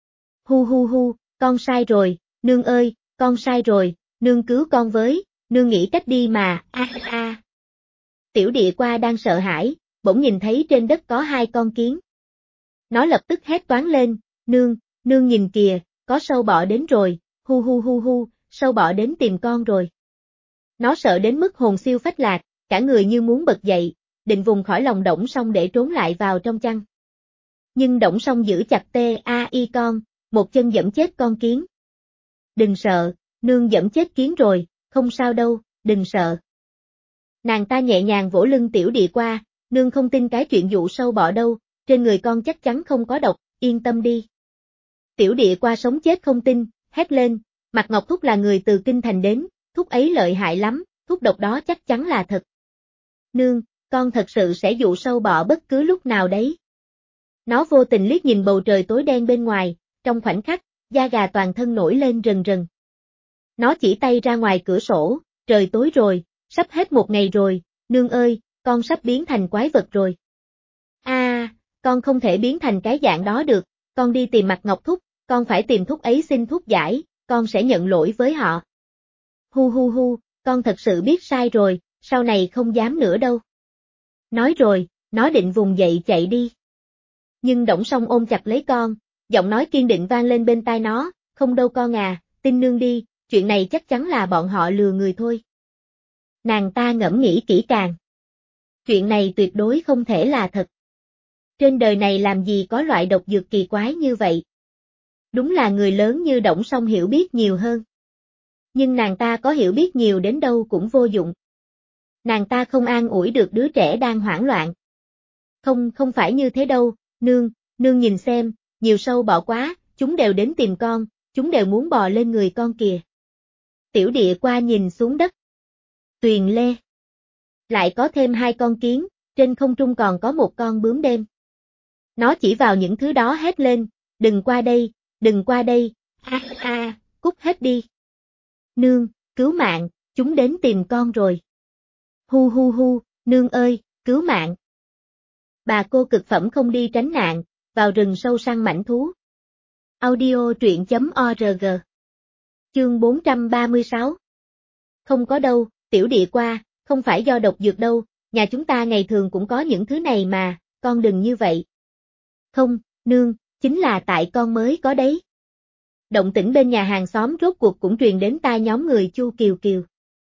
Hu hu hu, con sai rồi, nương ơi, con sai rồi, nương cứu con với, nương nghĩ cách đi mà, a a. À. Tiểu Địa qua đang sợ hãi, bỗng nhìn thấy trên đất có hai con kiến. Nó lập tức hét toáng lên, nương, nương nhìn kìa, có sâu bọ đến rồi, hu hu hu hu, sâu bọ đến tìm con rồi. Nó sợ đến mức hồn siêu phách lạc, cả người như muốn bật dậy, định vùng khỏi lòng Đổng Song để trốn lại vào trong chăn. Nhưng Đổng Song giữ chặt tê a y con, một chân giẫm chết con kiến. Đừng sợ, nương giẫm chết kiến rồi, không sao đâu, đừng sợ. Nàng ta nhẹ nhàng vỗ lưng Tiểu Địa qua, nương không tin cái chuyện dụ sâu bọ đâu, trên người con chắc chắn không có độc, yên tâm đi. Tiểu Địa qua sống chết không tin, hét lên, Mạc Ngọc Thúc là người từ Kinh Thành đến, Thúc ấy lợi hại lắm, thuốc độc đó chắc chắn là thật. Nương, con thật sự sẽ dụ sâu bọ bất cứ lúc nào đấy. Nó vô tình liếc nhìn bầu trời tối đen bên ngoài, trong khoảnh khắc, da gà toàn thân nổi lên rần rần. Nó chỉ tay ra ngoài cửa sổ, trời tối rồi, sắp hết một ngày rồi, nương ơi, con sắp biến thành quái vật rồi. A, à, con không thể biến thành cái dạng đó được, con đi tìm Mạc Ngọc Thúc, con phải tìm Thúc ấy xin thuốc giải, con sẽ nhận lỗi với họ. Hu hu hu, con thật sự biết sai rồi, sau này không dám nữa đâu. Nói rồi, nó định vùng dậy chạy đi. Nhưng Đổng Song ôm chặt lấy con, giọng nói kiên định vang lên bên tai nó, không đâu con à, tin nương đi, chuyện này chắc chắn là bọn họ lừa người thôi. Nàng ta ngẫm nghĩ kỹ càng. Chuyện này tuyệt đối không thể là thật. Trên đời này làm gì có loại độc dược kỳ quái như vậy. Đúng là người lớn như Đổng Song hiểu biết nhiều hơn. Nhưng nàng ta có hiểu biết nhiều đến đâu cũng vô dụng. Nàng ta không an ủi được đứa trẻ đang hoảng loạn. Không, không phải như thế đâu, nương, nương nhìn xem, nhiều sâu bọ quá, chúng đều đến tìm con, chúng đều muốn bò lên người con kìa. Tiểu địa qua nhìn xuống đất. Tuyền lê. Lại có thêm hai con kiến, trên không trung còn có một con bướm đêm. Nó chỉ vào những thứ đó hét lên, đừng qua đây, đừng qua đây, a a, cút hết đi. Nương, cứu mạng, chúng đến tìm con rồi. Hu hu hu, nương ơi, cứu mạng. Bà cô cực phẩm không đi tránh nạn, vào rừng sâu săn mãnh thú. Audio truyện chấm org. Chương bốn trăm ba mươi sáu. Không có đâu, tiểu địa qua, không phải do độc dược đâu, nhà chúng ta ngày thường cũng có những thứ này mà, con đừng như vậy. Không, nương, chính là tại con mới có đấy. Động tĩnh bên nhà hàng xóm rốt cuộc cũng truyền đến tai nhóm người Chu Kiều Kiều.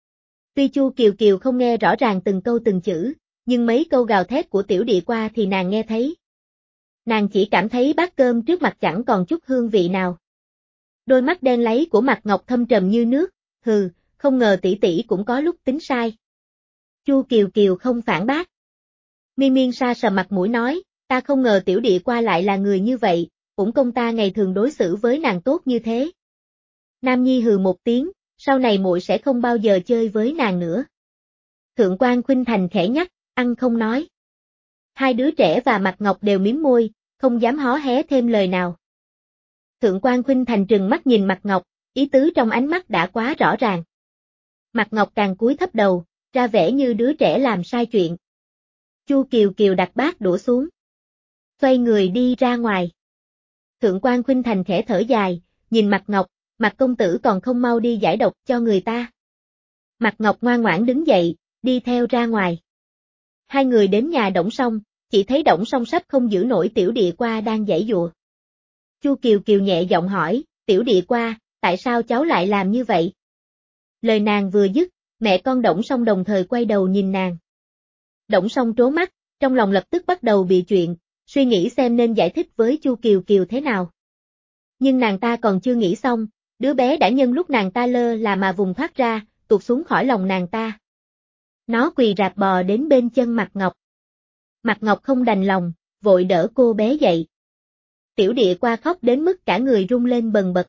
Tuy Chu Kiều Kiều không nghe rõ ràng từng câu từng chữ, nhưng mấy câu gào thét của tiểu địa qua thì nàng nghe thấy. Nàng chỉ cảm thấy bát cơm trước mặt chẳng còn chút hương vị nào. Đôi mắt đen láy của Mạc Ngọc thâm trầm như nước, hừ, không ngờ tỷ tỷ cũng có lúc tính sai. Chu Kiều Kiều không phản bác. Miên Miên sa sờ mặt mũi nói, ta không ngờ tiểu địa qua lại là người như vậy, cũng công ta ngày thường đối xử với nàng tốt như thế. Nam Nhi hừ một tiếng, sau này muội sẽ không bao giờ chơi với nàng nữa. Thượng quan Khuynh Thành khẽ nhắc, ăn không nói. Hai đứa trẻ và Mạc Ngọc đều mím môi, không dám hó hé thêm lời nào. Thượng quan Khuynh Thành trừng mắt nhìn Mạc Ngọc, ý tứ trong ánh mắt đã quá rõ ràng. Mạc Ngọc càng cúi thấp đầu, ra vẻ như đứa trẻ làm sai chuyện. Chu Kiều Kiều đặt bát đũa xuống. Xoay người đi ra ngoài. Thượng quan Khuynh Thành khẽ thở dài, nhìn Mạc Ngọc, Mạc công tử còn không mau đi giải độc cho người ta. Mạc Ngọc ngoan ngoãn đứng dậy, đi theo ra ngoài. Hai người đến nhà Đổng Song, chỉ thấy Đổng Song sắp không giữ nổi tiểu địa qua đang giãy giụa. Chu Kiều Kiều nhẹ giọng hỏi, tiểu địa qua, tại sao cháu lại làm như vậy? Lời nàng vừa dứt, mẹ con Đổng Song đồng thời quay đầu nhìn nàng. Đổng Song trố mắt, trong lòng lập tức bắt đầu bị chuyện, suy nghĩ xem nên giải thích với Chu Kiều Kiều thế nào. Nhưng nàng ta còn chưa nghĩ xong, đứa bé đã nhân lúc nàng ta lơ là mà vùng thoát ra, tuột xuống khỏi lòng nàng ta. Nó quỳ rạp bò đến bên chân Mạc Ngọc. Mạc Ngọc không đành lòng, vội đỡ cô bé dậy. Tiểu địa qua khóc đến mức cả người rung lên bần bật.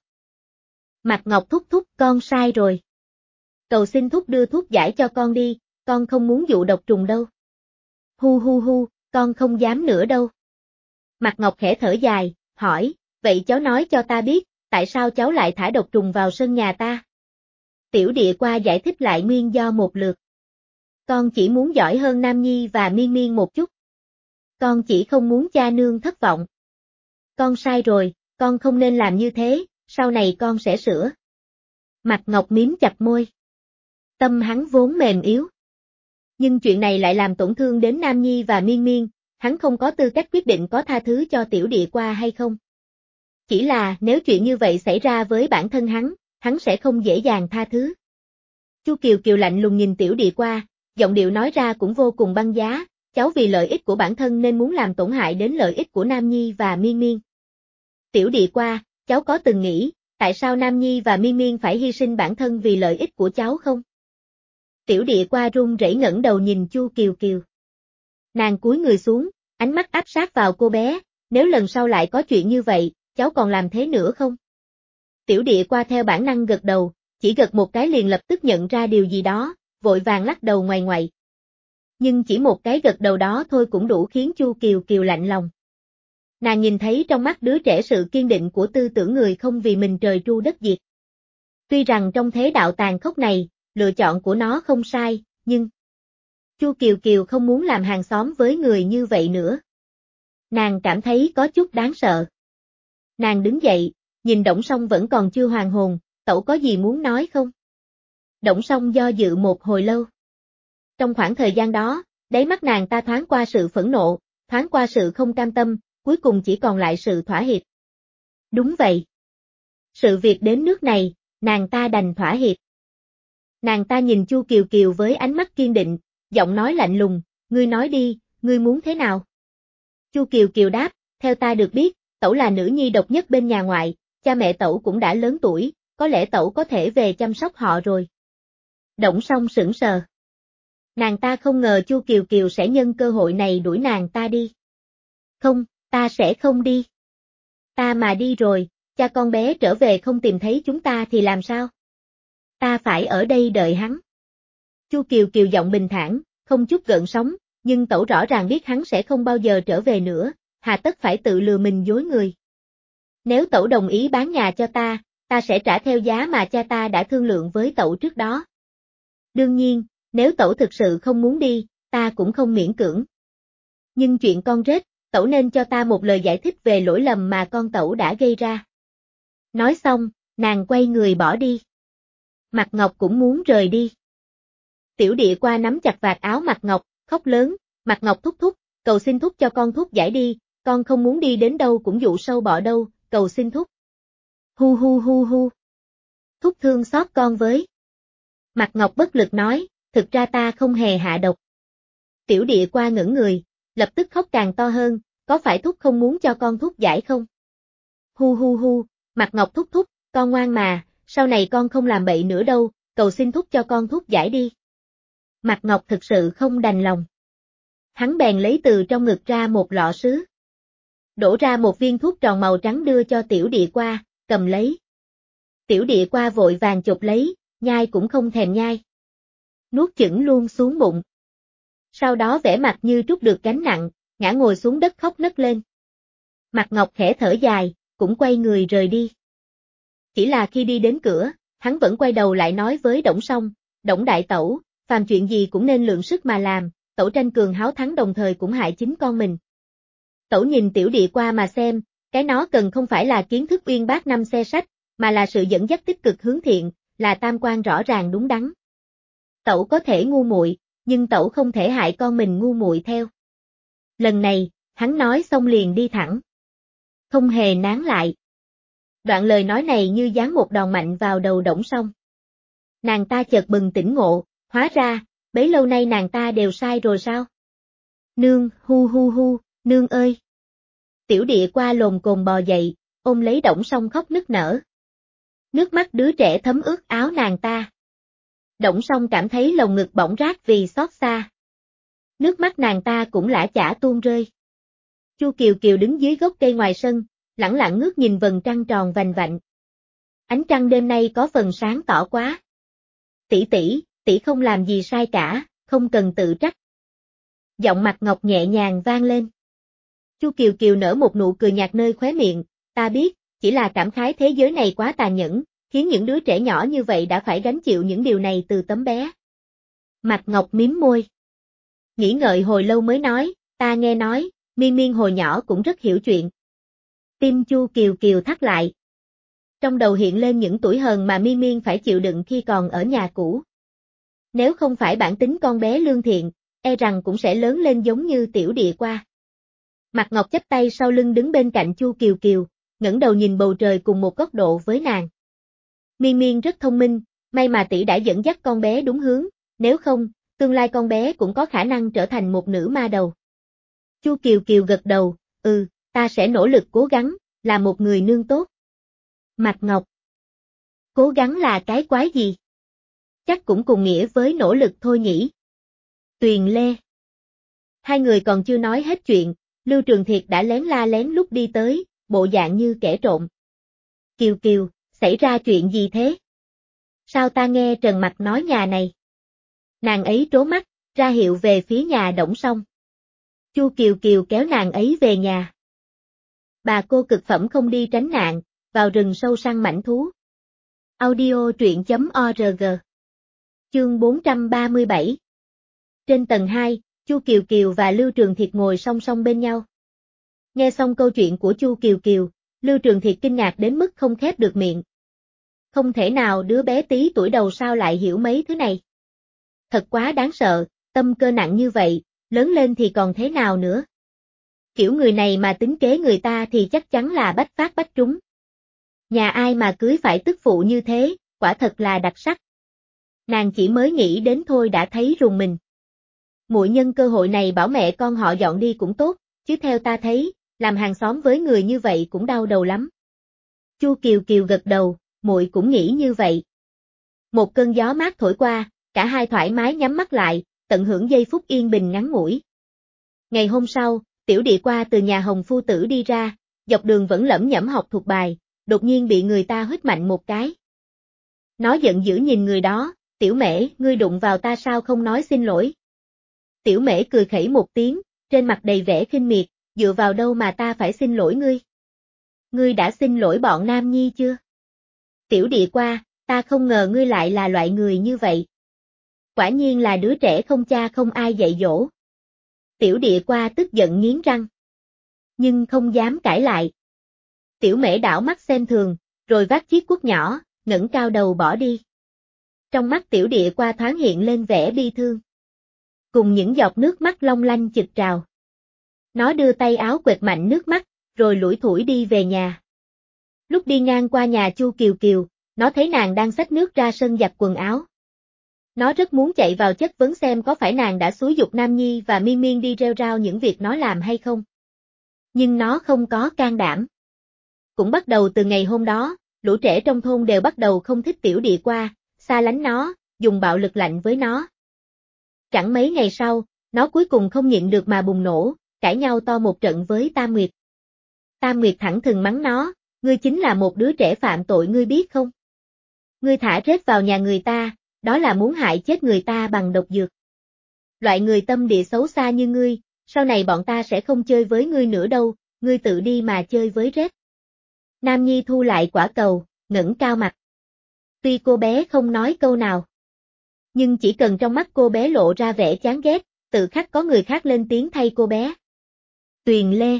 Mạc Ngọc thúc thúc, con sai rồi. Cầu xin thúc đưa thuốc giải cho con đi, con không muốn dụ độc trùng đâu. Hu hu hu, con không dám nữa đâu. Mạc Ngọc khẽ thở dài, hỏi, vậy cháu nói cho ta biết, tại sao cháu lại thả độc trùng vào sân nhà ta? Tiểu địa qua giải thích lại nguyên do một lượt. Con chỉ muốn giỏi hơn Nam Nhi và Miên Miên một chút. Con chỉ không muốn cha nương thất vọng. Con sai rồi, con không nên làm như thế, sau này con sẽ sửa. Mạc Ngọc miếm chặt môi. Tâm hắn vốn mềm yếu. Nhưng chuyện này lại làm tổn thương đến Nam Nhi và Miên Miên, hắn không có tư cách quyết định có tha thứ cho tiểu địa qua hay không. Chỉ là nếu chuyện như vậy xảy ra với bản thân hắn, hắn sẽ không dễ dàng tha thứ. Chu Kiều Kiều lạnh lùng nhìn tiểu địa qua, giọng điệu nói ra cũng vô cùng băng giá, cháu vì lợi ích của bản thân nên muốn làm tổn hại đến lợi ích của Nam Nhi và Miên Miên. Tiểu địa qua, cháu có từng nghĩ, tại sao Nam Nhi và Miên Miên phải hy sinh bản thân vì lợi ích của cháu không? Tiểu địa qua run rẩy ngẩng đầu nhìn Chu Kiều Kiều. Nàng cúi người xuống, ánh mắt áp sát vào cô bé, nếu lần sau lại có chuyện như vậy, cháu còn làm thế nữa không? Tiểu địa qua theo bản năng gật đầu, chỉ gật một cái liền lập tức nhận ra điều gì đó, vội vàng lắc đầu ngoài ngoại. Nhưng chỉ một cái gật đầu đó thôi cũng đủ khiến Chu Kiều Kiều lạnh lòng. Nàng nhìn thấy trong mắt đứa trẻ sự kiên định của tư tưởng người không vì mình trời tru đất diệt. Tuy rằng trong thế đạo tàn khốc này, lựa chọn của nó không sai, nhưng Chu Kiều Kiều không muốn làm hàng xóm với người như vậy nữa. Nàng cảm thấy có chút đáng sợ. Nàng đứng dậy, nhìn Đổng Song vẫn còn chưa hoàn hồn, tẩu có gì muốn nói không? Đổng Song do dự một hồi lâu. Trong khoảng thời gian đó, Đáy mắt nàng ta thoáng qua sự phẫn nộ, thoáng qua sự không cam tâm, cuối cùng chỉ còn lại sự thỏa hiệp. Đúng vậy. Sự việc đến nước này, nàng ta đành thỏa hiệp. Nàng ta nhìn Chu Kiều Kiều với ánh mắt kiên định, giọng nói lạnh lùng, ngươi nói đi, ngươi muốn thế nào? Chu Kiều Kiều đáp, theo ta được biết, tẩu là nữ nhi độc nhất bên nhà ngoại, cha mẹ tẩu cũng đã lớn tuổi, có lẽ tẩu có thể về chăm sóc họ rồi. Đổng Song sững sờ. Nàng ta không ngờ Chu Kiều Kiều sẽ nhân cơ hội này đuổi nàng ta đi. Không, ta sẽ không đi. Ta mà đi rồi, cha con bé trở về không tìm thấy chúng ta thì làm sao? Ta phải ở đây đợi hắn. Chu Kiều Kiều giọng bình thản, không chút gợn sóng, nhưng tẩu rõ ràng biết hắn sẽ không bao giờ trở về nữa, hà tất phải tự lừa mình dối người. Nếu tẩu đồng ý bán nhà cho ta, ta sẽ trả theo giá mà cha ta đã thương lượng với tẩu trước đó. Đương nhiên, nếu tẩu thực sự không muốn đi, ta cũng không miễn cưỡng. Nhưng chuyện con rết, tẩu nên cho ta một lời giải thích về lỗi lầm mà con tẩu đã gây ra. Nói xong, nàng quay người bỏ đi. Mạc Ngọc cũng muốn rời đi. Tiểu Địa qua nắm chặt vạt áo Mạc Ngọc, khóc lớn, Mạc Ngọc thúc thúc, cầu xin thúc cho con thuốc giải đi, con không muốn đi đến đâu cũng dụ sâu bọ đâu, cầu xin thúc. Hu hu hu hu. Thúc thương xót con với. Mạc Ngọc bất lực nói, thực ra ta không hề hạ độc. Tiểu Địa qua ngẩn người, lập tức khóc càng to hơn, có phải thúc không muốn cho con thuốc giải không? Hu hu hu, Mạc Ngọc thúc thúc, con ngoan mà, sau này con không làm bậy nữa đâu, cầu xin thúc cho con thuốc giải đi. Mạc Ngọc thực sự không đành lòng. Hắn bèn lấy từ trong ngực ra một lọ sứ. Đổ ra một viên thuốc tròn màu trắng đưa cho Tiểu Địa qua, cầm lấy. Tiểu Địa qua vội vàng chụp lấy, nhai cũng không thèm nhai. Nuốt chửng luôn xuống bụng. Sau đó vẻ mặt như trút được gánh nặng, ngã ngồi xuống đất khóc nấc lên. Mạc Ngọc khẽ thở dài, cũng quay người rời đi. Chỉ là khi đi đến cửa, hắn vẫn quay đầu lại nói với Đổng Song, Đổng đại tẩu, phàm chuyện gì cũng nên lượng sức mà làm, tẩu tranh cường háo thắng đồng thời cũng hại chính con mình. Tẩu nhìn Tiểu Địa qua mà xem, cái nó cần không phải là kiến thức uyên bác năm xe sách, mà là sự dẫn dắt tích cực hướng thiện, là tam quan rõ ràng đúng đắn. Tẩu có thể ngu muội, nhưng tẩu không thể hại con mình ngu muội theo. Lần này, hắn nói xong liền đi thẳng. Không hề nán lại. Đoạn lời nói này như giáng một đòn mạnh vào đầu Đổng Song. Nàng ta chợt bừng tỉnh ngộ, hóa ra, bấy lâu nay nàng ta đều sai rồi sao? Nương, hu hu hu, nương ơi! Tiểu Địa qua lồm cồm bò dậy, ôm lấy Đổng Song khóc nức nở. Nước mắt đứa trẻ thấm ướt áo nàng ta. Đổng Song cảm thấy lồng ngực bỗng rát vì xót xa. Nước mắt nàng ta cũng lã chã tuôn rơi. Chu Kiều Kiều đứng dưới gốc cây ngoài sân, lẳng lặng ngước nhìn vầng trăng tròn vành vạnh. Ánh trăng đêm nay có phần sáng tỏ quá. Tỷ tỷ, tỷ không làm gì sai cả, không cần tự trách. Giọng Mạc Ngọc nhẹ nhàng vang lên. Chu Kiều Kiều nở một nụ cười nhạt nơi khóe miệng, ta biết, chỉ là cảm khái thế giới này quá tàn nhẫn, khiến những đứa trẻ nhỏ như vậy đã phải gánh chịu những điều này từ tấm bé. Mạc Ngọc mím môi. Nghĩ ngợi hồi lâu mới nói, ta nghe nói, Miên Miên hồi nhỏ cũng rất hiểu chuyện. Tim Chu Kiều Kiều thắt lại. Trong đầu hiện lên những tuổi hờn mà Miên Miên phải chịu đựng khi còn ở nhà cũ. Nếu không phải bản tính con bé lương thiện, e rằng cũng sẽ lớn lên giống như Tiểu Địa qua. Mạc Ngọc chắp tay sau lưng đứng bên cạnh Chu Kiều Kiều, ngẩng đầu nhìn bầu trời cùng một góc độ với nàng. Miên Miên rất thông minh, may mà tỷ đã dẫn dắt con bé đúng hướng, nếu không, tương lai con bé cũng có khả năng trở thành một nữ ma đầu. Chu Kiều Kiều gật đầu, ừ, ta sẽ nỗ lực cố gắng, là một người nương tốt. Mạc Ngọc. Cố gắng là cái quái gì? Chắc cũng cùng nghĩa với nỗ lực thôi nhỉ. Tuyền Lê. Hai người còn chưa nói hết chuyện, Lưu Trường Thiệt đã lén la lén lút đi tới, bộ dạng như kẻ trộm. Kiều Kiều, xảy ra chuyện gì thế? Sao ta nghe Trần Mặc nói nhà này? Nàng ấy trố mắt, ra hiệu về phía nhà Đổng Song. Chu Kiều Kiều kéo nàng ấy về nhà. Bà cô cực phẩm không đi tránh nạn, vào rừng sâu săn mãnh thú. Audio truyện chấm org. Chương bốn trăm ba mươi bảy. Trên tầng hai, Chu Kiều Kiều và Lưu Trường Thiệt ngồi song song bên nhau. Nghe xong câu chuyện của Chu Kiều Kiều, Lưu Trường Thiệt kinh ngạc đến mức không khép được miệng. Không thể nào đứa bé tí tuổi đầu sao lại hiểu mấy thứ này. Thật quá đáng sợ, tâm cơ nặng như vậy, lớn lên thì còn thế nào nữa. Kiểu người này mà tính kế người ta thì chắc chắn là bách phát bách trúng. Nhà ai mà cưới phải tức phụ như thế, quả thật là đặc sắc. Nàng chỉ mới nghĩ đến thôi đã thấy rùng mình. Muội nhân cơ hội này bảo mẹ con họ dọn đi cũng tốt, chứ theo ta thấy, làm hàng xóm với người như vậy cũng đau đầu lắm. Chu Kiều Kiều gật đầu, muội cũng nghĩ như vậy. Một cơn gió mát thổi qua, cả hai thoải mái nhắm mắt lại, tận hưởng giây phút yên bình ngắn ngủi. Ngày hôm sau, Tiểu Địa qua từ nhà Hồng phu tử đi ra, dọc đường vẫn lẩm nhẩm học thuộc bài, đột nhiên bị người ta huýt mạnh một cái. Nó giận dữ nhìn người đó, Tiểu Mễ, ngươi đụng vào ta sao không nói xin lỗi. Tiểu Mễ cười khẩy một tiếng, trên mặt đầy vẻ khinh miệt, dựa vào đâu mà ta phải xin lỗi ngươi. Ngươi đã xin lỗi bọn Nam Nhi chưa? Tiểu Địa qua, ta không ngờ ngươi lại là loại người như vậy. Quả nhiên là đứa trẻ không cha không ai dạy dỗ. Tiểu Địa qua tức giận nghiến răng. Nhưng không dám cãi lại. Tiểu Mễ đảo mắt xem thường, rồi vác chiếc cuốc nhỏ, ngẩng cao đầu bỏ đi. Trong mắt Tiểu Địa qua thoáng hiện lên vẻ bi thương. Cùng những giọt nước mắt long lanh chực trào. Nó đưa tay áo quệt mạnh nước mắt, rồi lủi thủi đi về nhà. Lúc đi ngang qua nhà Chu Kiều Kiều, nó thấy nàng đang xách nước ra sân giặt quần áo. Nó rất muốn chạy vào chất vấn xem có phải nàng đã xúi giục Nam Nhi và Miên Miên đi rêu rao những việc nó làm hay không. Nhưng nó không có can đảm. Cũng bắt đầu từ ngày hôm đó, lũ trẻ trong thôn đều bắt đầu không thích Tiểu Địa qua, xa lánh nó, dùng bạo lực lạnh với nó. Chẳng mấy ngày sau, nó cuối cùng không nhịn được mà bùng nổ, cãi nhau to một trận với Tam Nguyệt. Tam Nguyệt thẳng thừng mắng nó, ngươi chính là một đứa trẻ phạm tội ngươi biết không? Ngươi thả rết vào nhà người ta, đó là muốn hại chết người ta bằng độc dược. Loại người tâm địa xấu xa như ngươi, sau này bọn ta sẽ không chơi với ngươi nữa đâu, ngươi tự đi mà chơi với rết. Nam Nhi thu lại quả cầu, ngẩng cao mặt. Tuy cô bé không nói câu nào, nhưng chỉ cần trong mắt cô bé lộ ra vẻ chán ghét, tự khắc có người khác lên tiếng thay cô bé. Tuyền Lê.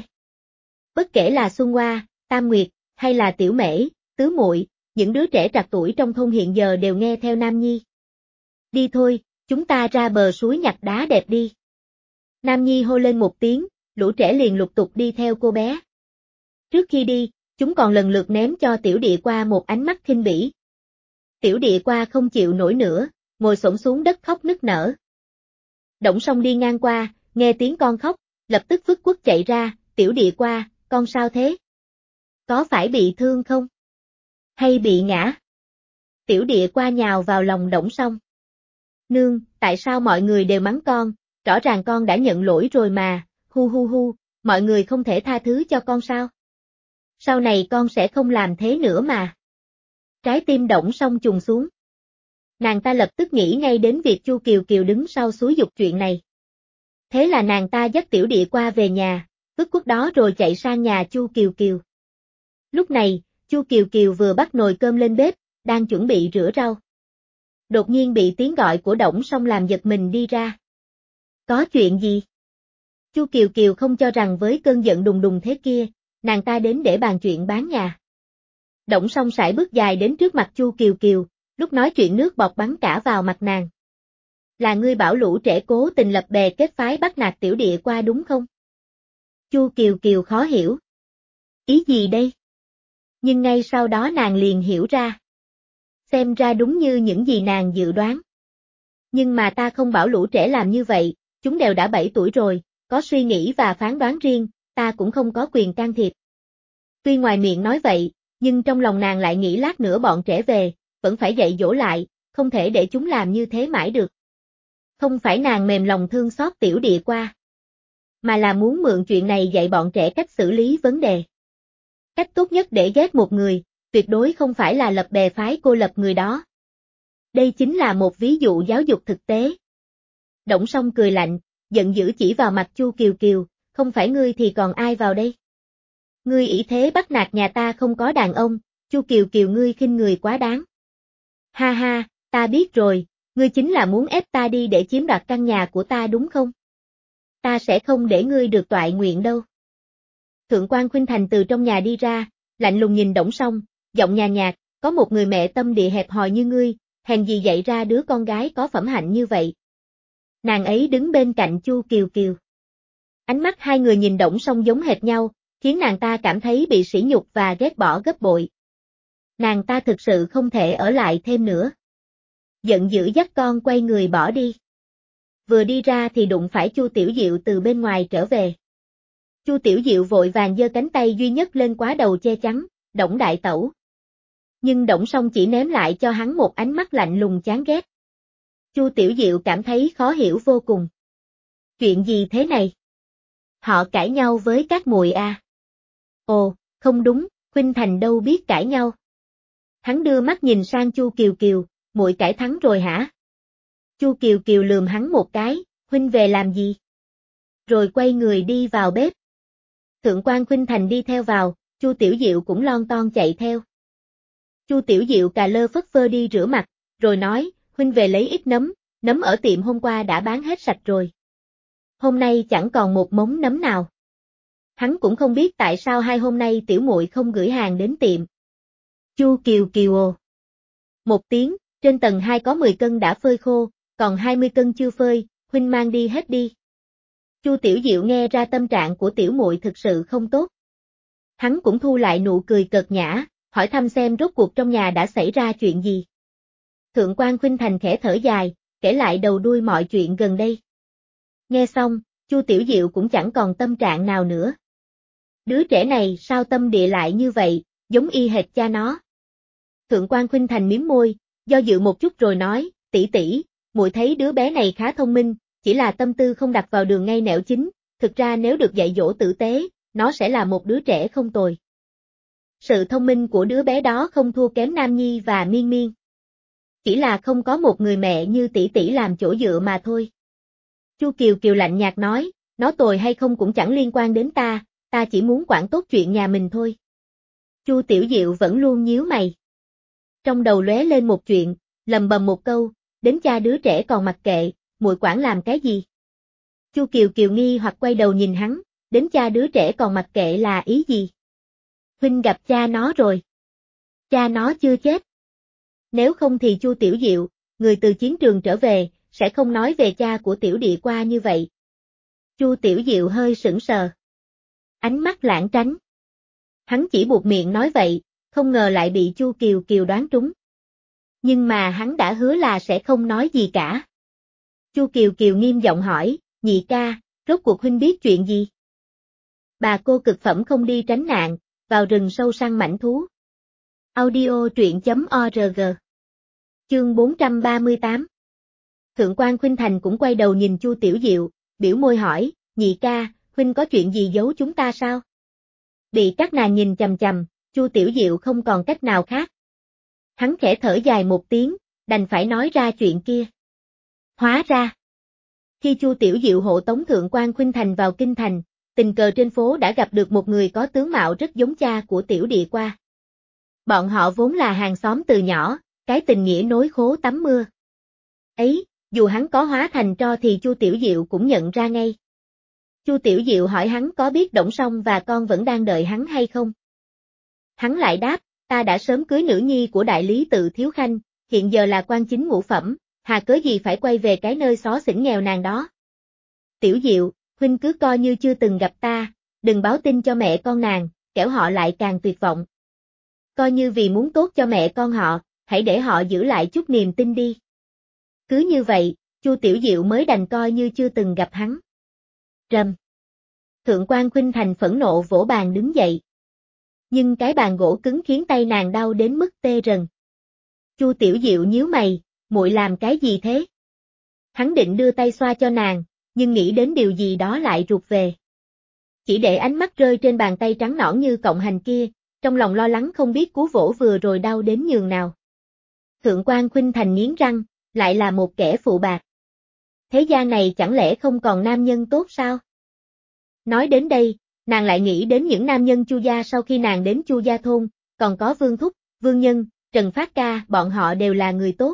Bất kể là Xuân Hoa, Tam Nguyệt, hay là Tiểu Mễ, Tứ Muội, những đứa trẻ trạc tuổi trong thôn hiện giờ đều nghe theo Nam Nhi. Đi thôi, chúng ta ra bờ suối nhặt đá đẹp đi. Nam Nhi hô lên một tiếng, lũ trẻ liền lục tục đi theo cô bé. Trước khi đi, chúng còn lần lượt ném cho Tiểu Địa qua một ánh mắt khinh bỉ. Tiểu Địa qua không chịu nổi nữa, ngồi xổm xuống đất khóc nức nở. Đổng Song đi ngang qua, nghe tiếng con khóc, lập tức vứt cuốc chạy ra, Tiểu Địa qua, con sao thế? Có phải bị thương không? Hay bị ngã? Tiểu Địa qua nhào vào lòng Đổng Song. Nương, tại sao mọi người đều mắng con, rõ ràng con đã nhận lỗi rồi mà, hu hu hu, mọi người không thể tha thứ cho con sao? Sau này con sẽ không làm thế nữa mà. Trái tim Đổng Song trùng xuống. Nàng ta lập tức nghĩ ngay đến việc Chu Kiều Kiều đứng sau xúi giục chuyện này. Thế là nàng ta dắt Tiểu Địa qua về nhà, vứt cuốc đó rồi chạy sang nhà Chu Kiều Kiều. Lúc này, Chu Kiều Kiều vừa bắt nồi cơm lên bếp, đang chuẩn bị rửa rau. Đột nhiên bị tiếng gọi của Đổng Song làm giật mình đi ra. Có chuyện gì? Chu Kiều Kiều không cho rằng với cơn giận đùng đùng thế kia, nàng ta đến để bàn chuyện bán nhà. Đổng Song sải bước dài đến trước mặt Chu Kiều Kiều, lúc nói chuyện nước bọt bắn cả vào mặt nàng. Là ngươi bảo lũ trẻ cố tình lập bè kết phái bắt nạt Tiểu Địa qua đúng không? Chu Kiều Kiều khó hiểu. Ý gì đây? Nhưng ngay sau đó nàng liền hiểu ra. Xem ra đúng như những gì nàng dự đoán. Nhưng mà ta không bảo lũ trẻ làm như vậy, chúng đều đã bảy tuổi rồi, có suy nghĩ và phán đoán riêng, ta cũng không có quyền can thiệp. Tuy ngoài miệng nói vậy, nhưng trong lòng nàng lại nghĩ lát nữa bọn trẻ về, vẫn phải dạy dỗ lại, không thể để chúng làm như thế mãi được. Không phải nàng mềm lòng thương xót Tiểu Địa qua, mà là muốn mượn chuyện này dạy bọn trẻ cách xử lý vấn đề. Cách tốt nhất để ghét một người, tuyệt đối không phải là lập bè phái cô lập người đó. Đây chính là một ví dụ giáo dục thực tế. Đổng Song cười lạnh, giận dữ chỉ vào mặt Chu Kiều Kiều, không phải ngươi thì còn ai vào đây? Ngươi ỷ thế bắt nạt nhà ta không có đàn ông, Chu Kiều Kiều ngươi khinh người quá đáng. Ha ha, ta biết rồi, ngươi chính là muốn ép ta đi để chiếm đoạt căn nhà của ta đúng không? Ta sẽ không để ngươi được toại nguyện đâu. Thượng quan Khuynh Thành từ trong nhà đi ra, lạnh lùng nhìn Đổng Song, giọng nhàn nhạt, có một người mẹ tâm địa hẹp hòi như ngươi, hèn gì dạy ra đứa con gái có phẩm hạnh như vậy. Nàng ấy đứng bên cạnh Chu Kiều Kiều. Ánh mắt hai người nhìn Đổng Song giống hệt nhau, khiến nàng ta cảm thấy bị sỉ nhục và ghét bỏ gấp bội. Nàng ta thực sự không thể ở lại thêm nữa. Giận dữ dắt con quay người bỏ đi. Vừa đi ra thì đụng phải Chu Tiểu Diệu từ bên ngoài trở về. Chu Tiểu Diệu vội vàng giơ cánh tay duy nhất lên quá đầu che chắn, Đổng đại tẩu. Nhưng Đổng Song chỉ ném lại cho hắn một ánh mắt lạnh lùng chán ghét. Chu Tiểu Diệu cảm thấy khó hiểu vô cùng. Chuyện gì thế này? Họ cãi nhau với các muội à? Ồ, không đúng, Khuynh Thành đâu biết cãi nhau. Hắn đưa mắt nhìn sang Chu Kiều Kiều, muội cãi thắng rồi hả? Chu Kiều Kiều lườm hắn một cái, Huynh về làm gì? Rồi quay người đi vào bếp. Thượng quan Khuynh Thành đi theo vào, Chu Tiểu Diệu cũng lon ton chạy theo. Chu Tiểu Diệu cà lơ phất phơ đi rửa mặt, rồi nói, Huynh về lấy ít nấm, nấm ở tiệm hôm qua đã bán hết sạch rồi. Hôm nay chẳng còn một mống nấm nào. Hắn cũng không biết tại sao hai hôm nay tiểu muội không gửi hàng đến tiệm. Chu Kiều Kiều ồ. Một tiếng, trên tầng hai có mười cân đã phơi khô, còn hai mươi cân chưa phơi, Huynh mang đi hết đi. Chu Tiểu Diệu nghe ra tâm trạng của tiểu muội thực sự không tốt. Hắn cũng thu lại nụ cười cợt nhã, hỏi thăm xem rốt cuộc trong nhà đã xảy ra chuyện gì. Thượng quan Khuynh Thành khẽ thở dài, kể lại đầu đuôi mọi chuyện gần đây. Nghe xong, Chu Tiểu Diệu cũng chẳng còn tâm trạng nào nữa. Đứa trẻ này sao tâm địa lại như vậy, giống y hệt cha nó. Thượng quan Khuynh Thành mím môi, do dự một chút rồi nói, tỷ tỷ, muội thấy đứa bé này khá thông minh, chỉ là tâm tư không đặt vào đường ngay nẻo chính, thực ra nếu được dạy dỗ tử tế, nó sẽ là một đứa trẻ không tồi. Sự thông minh của đứa bé đó không thua kém Nam Nhi và Miên Miên. Chỉ là không có một người mẹ như tỷ tỷ làm chỗ dựa mà thôi. Chu Kiều Kiều lạnh nhạt nói, nó tồi hay không cũng chẳng liên quan đến ta, ta chỉ muốn quản tốt chuyện nhà mình thôi. Chu Tiểu Diệu vẫn luôn nhíu mày. Trong đầu lóe lên một chuyện, lầm bầm một câu, đến cha đứa trẻ còn mặc kệ, muội quản làm cái gì? Chu Kiều Kiều nghi hoặc quay đầu nhìn hắn, đến cha đứa trẻ còn mặc kệ là ý gì? Huynh gặp cha nó rồi. Cha nó chưa chết. Nếu không thì Chu Tiểu Diệu, người từ chiến trường trở về, sẽ không nói về cha của Tiểu Địa qua như vậy. Chu Tiểu Diệu hơi sững sờ. Ánh mắt lãng tránh. Hắn chỉ buộc miệng nói vậy, không ngờ lại bị Chu Kiều Kiều đoán trúng. Nhưng mà hắn đã hứa là sẽ không nói gì cả. Chu Kiều Kiều nghiêm giọng hỏi, nhị ca, rốt cuộc huynh biết chuyện gì? Bà cô cực phẩm không đi tránh nạn, vào rừng sâu săn mãnh thú. Audio truyện chấm org. Chương bốn trăm ba mươi tám. Thượng quan Khuynh Thành cũng quay đầu nhìn Chu Tiểu Diệu, biểu môi hỏi, nhị ca, huynh có chuyện gì giấu chúng ta sao? Bị các nàng nhìn chằm chằm, Chu Tiểu Diệu không còn cách nào khác. Hắn khẽ thở dài một tiếng, đành phải nói ra chuyện kia. Hóa ra, khi Chu Tiểu Diệu hộ tống Thượng quan Khuynh Thành vào kinh thành, tình cờ trên phố đã gặp được một người có tướng mạo rất giống cha của Tiểu Địa qua. Bọn họ vốn là hàng xóm từ nhỏ, cái tình nghĩa nối khố tắm mưa. Ấy, dù hắn có hóa thành tro thì Chu Tiểu Diệu cũng nhận ra ngay. Chu Tiểu Diệu hỏi hắn có biết Đổng Song và con vẫn đang đợi hắn hay không? Hắn lại đáp, ta đã sớm cưới nữ nhi của đại lý tự Thiếu Khanh, hiện giờ là quan chính ngũ phẩm, hà cớ gì phải quay về cái nơi xó xỉnh nghèo nàn đó. Tiểu Diệu, huynh cứ coi như chưa từng gặp ta, đừng báo tin cho mẹ con nàng, kẻo họ lại càng tuyệt vọng. Coi như vì muốn tốt cho mẹ con họ, hãy để họ giữ lại chút niềm tin đi. Cứ như vậy, Chu Tiểu Diệu mới đành coi như chưa từng gặp hắn. Rầm. Thượng quan Khuynh Thành phẫn nộ vỗ bàn đứng dậy. Nhưng cái bàn gỗ cứng khiến tay nàng đau đến mức tê rần. Chu Tiểu Diệu nhíu mày, muội làm cái gì thế? Hắn định đưa tay xoa cho nàng, nhưng nghĩ đến điều gì đó lại rụt về. Chỉ để ánh mắt rơi trên bàn tay trắng nõn như cọng hành kia, trong lòng lo lắng không biết cú vỗ vừa rồi đau đến nhường nào. Thượng quan Khuynh Thành nghiến răng, lại là một kẻ phụ bạc. Thế gian này chẳng lẽ không còn nam nhân tốt sao? Nói đến đây, nàng lại nghĩ đến những nam nhân Chu gia sau khi nàng đến Chu gia thôn, còn có Vương Thúc, Vương Nhân, Trần Phát Ca, bọn họ đều là người tốt.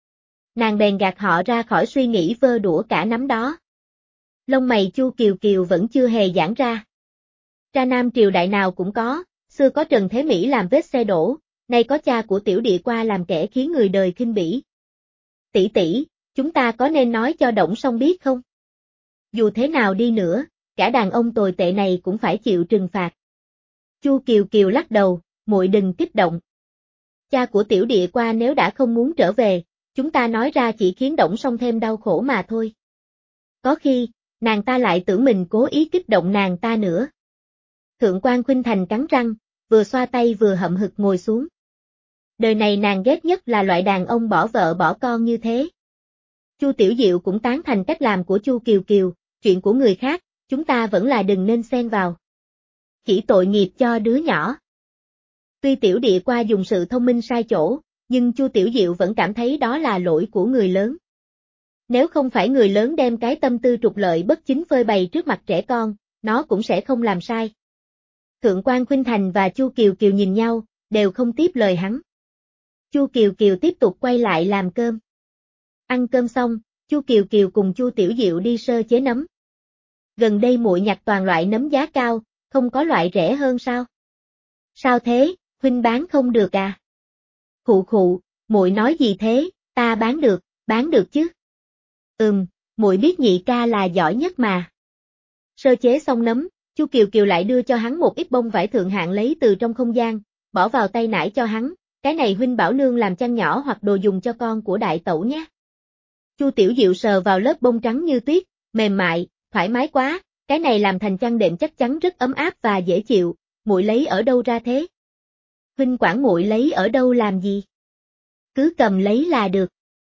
Nàng bèn gạt họ ra khỏi suy nghĩ vơ đũa cả nắm đó. Lông mày Chu Kiều Kiều vẫn chưa hề giãn ra. Tra nam triều đại nào cũng có, xưa có Trần Thế Mỹ làm vết xe đổ, nay có cha của Tiểu Địa qua làm kẻ khiến người đời khinh bỉ. Tỷ tỷ, Chúng ta có nên nói cho Đổng Song biết không? Dù thế nào đi nữa, cả đàn ông tồi tệ này cũng phải chịu trừng phạt. Chu Kiều Kiều lắc đầu, muội đừng kích động. Cha của Tiểu Địa qua nếu đã không muốn trở về, chúng ta nói ra chỉ khiến Đổng Song thêm đau khổ mà thôi. Có khi, nàng ta lại tưởng mình cố ý kích động nàng ta nữa. Thượng quan Khuynh Thành cắn răng, vừa xoa tay vừa hậm hực ngồi xuống. Đời này nàng ghét nhất là loại đàn ông bỏ vợ bỏ con như thế. Chu Tiểu Diệu cũng tán thành cách làm của Chu Kiều Kiều, chuyện của người khác, chúng ta vẫn là đừng nên xen vào. Chỉ tội nghiệp cho đứa nhỏ. Tuy Tiểu Địa qua dùng sự thông minh sai chỗ, nhưng Chu Tiểu Diệu vẫn cảm thấy đó là lỗi của người lớn. Nếu không phải người lớn đem cái tâm tư trục lợi bất chính phơi bày trước mặt trẻ con, nó cũng sẽ không làm sai. Thượng quan Khuynh Thành và Chu Kiều Kiều nhìn nhau, đều không tiếp lời hắn. Chu Kiều Kiều tiếp tục quay lại làm cơm. Ăn cơm xong, Chu Kiều Kiều cùng Chu Tiểu Diệu đi sơ chế nấm. Gần đây muội nhặt toàn loại nấm giá cao, không có loại rẻ hơn sao? Sao thế, huynh bán không được à? Khụ khụ, muội nói gì thế, ta bán được, bán được chứ. Ừm, muội biết nhị ca là giỏi nhất mà. Sơ chế xong nấm, Chu Kiều Kiều lại đưa cho hắn một ít bông vải thượng hạng lấy từ trong không gian, bỏ vào tay nải cho hắn, cái này huynh bảo nương làm chăn nhỏ hoặc đồ dùng cho con của đại tẩu nhé. Chu Tiểu Diệu sờ vào lớp bông trắng như tuyết, mềm mại, thoải mái quá, cái này làm thành chăn đệm chắc chắn rất ấm áp và dễ chịu, muội lấy ở đâu ra thế? Huynh quản muội lấy ở đâu làm gì? Cứ cầm lấy là được.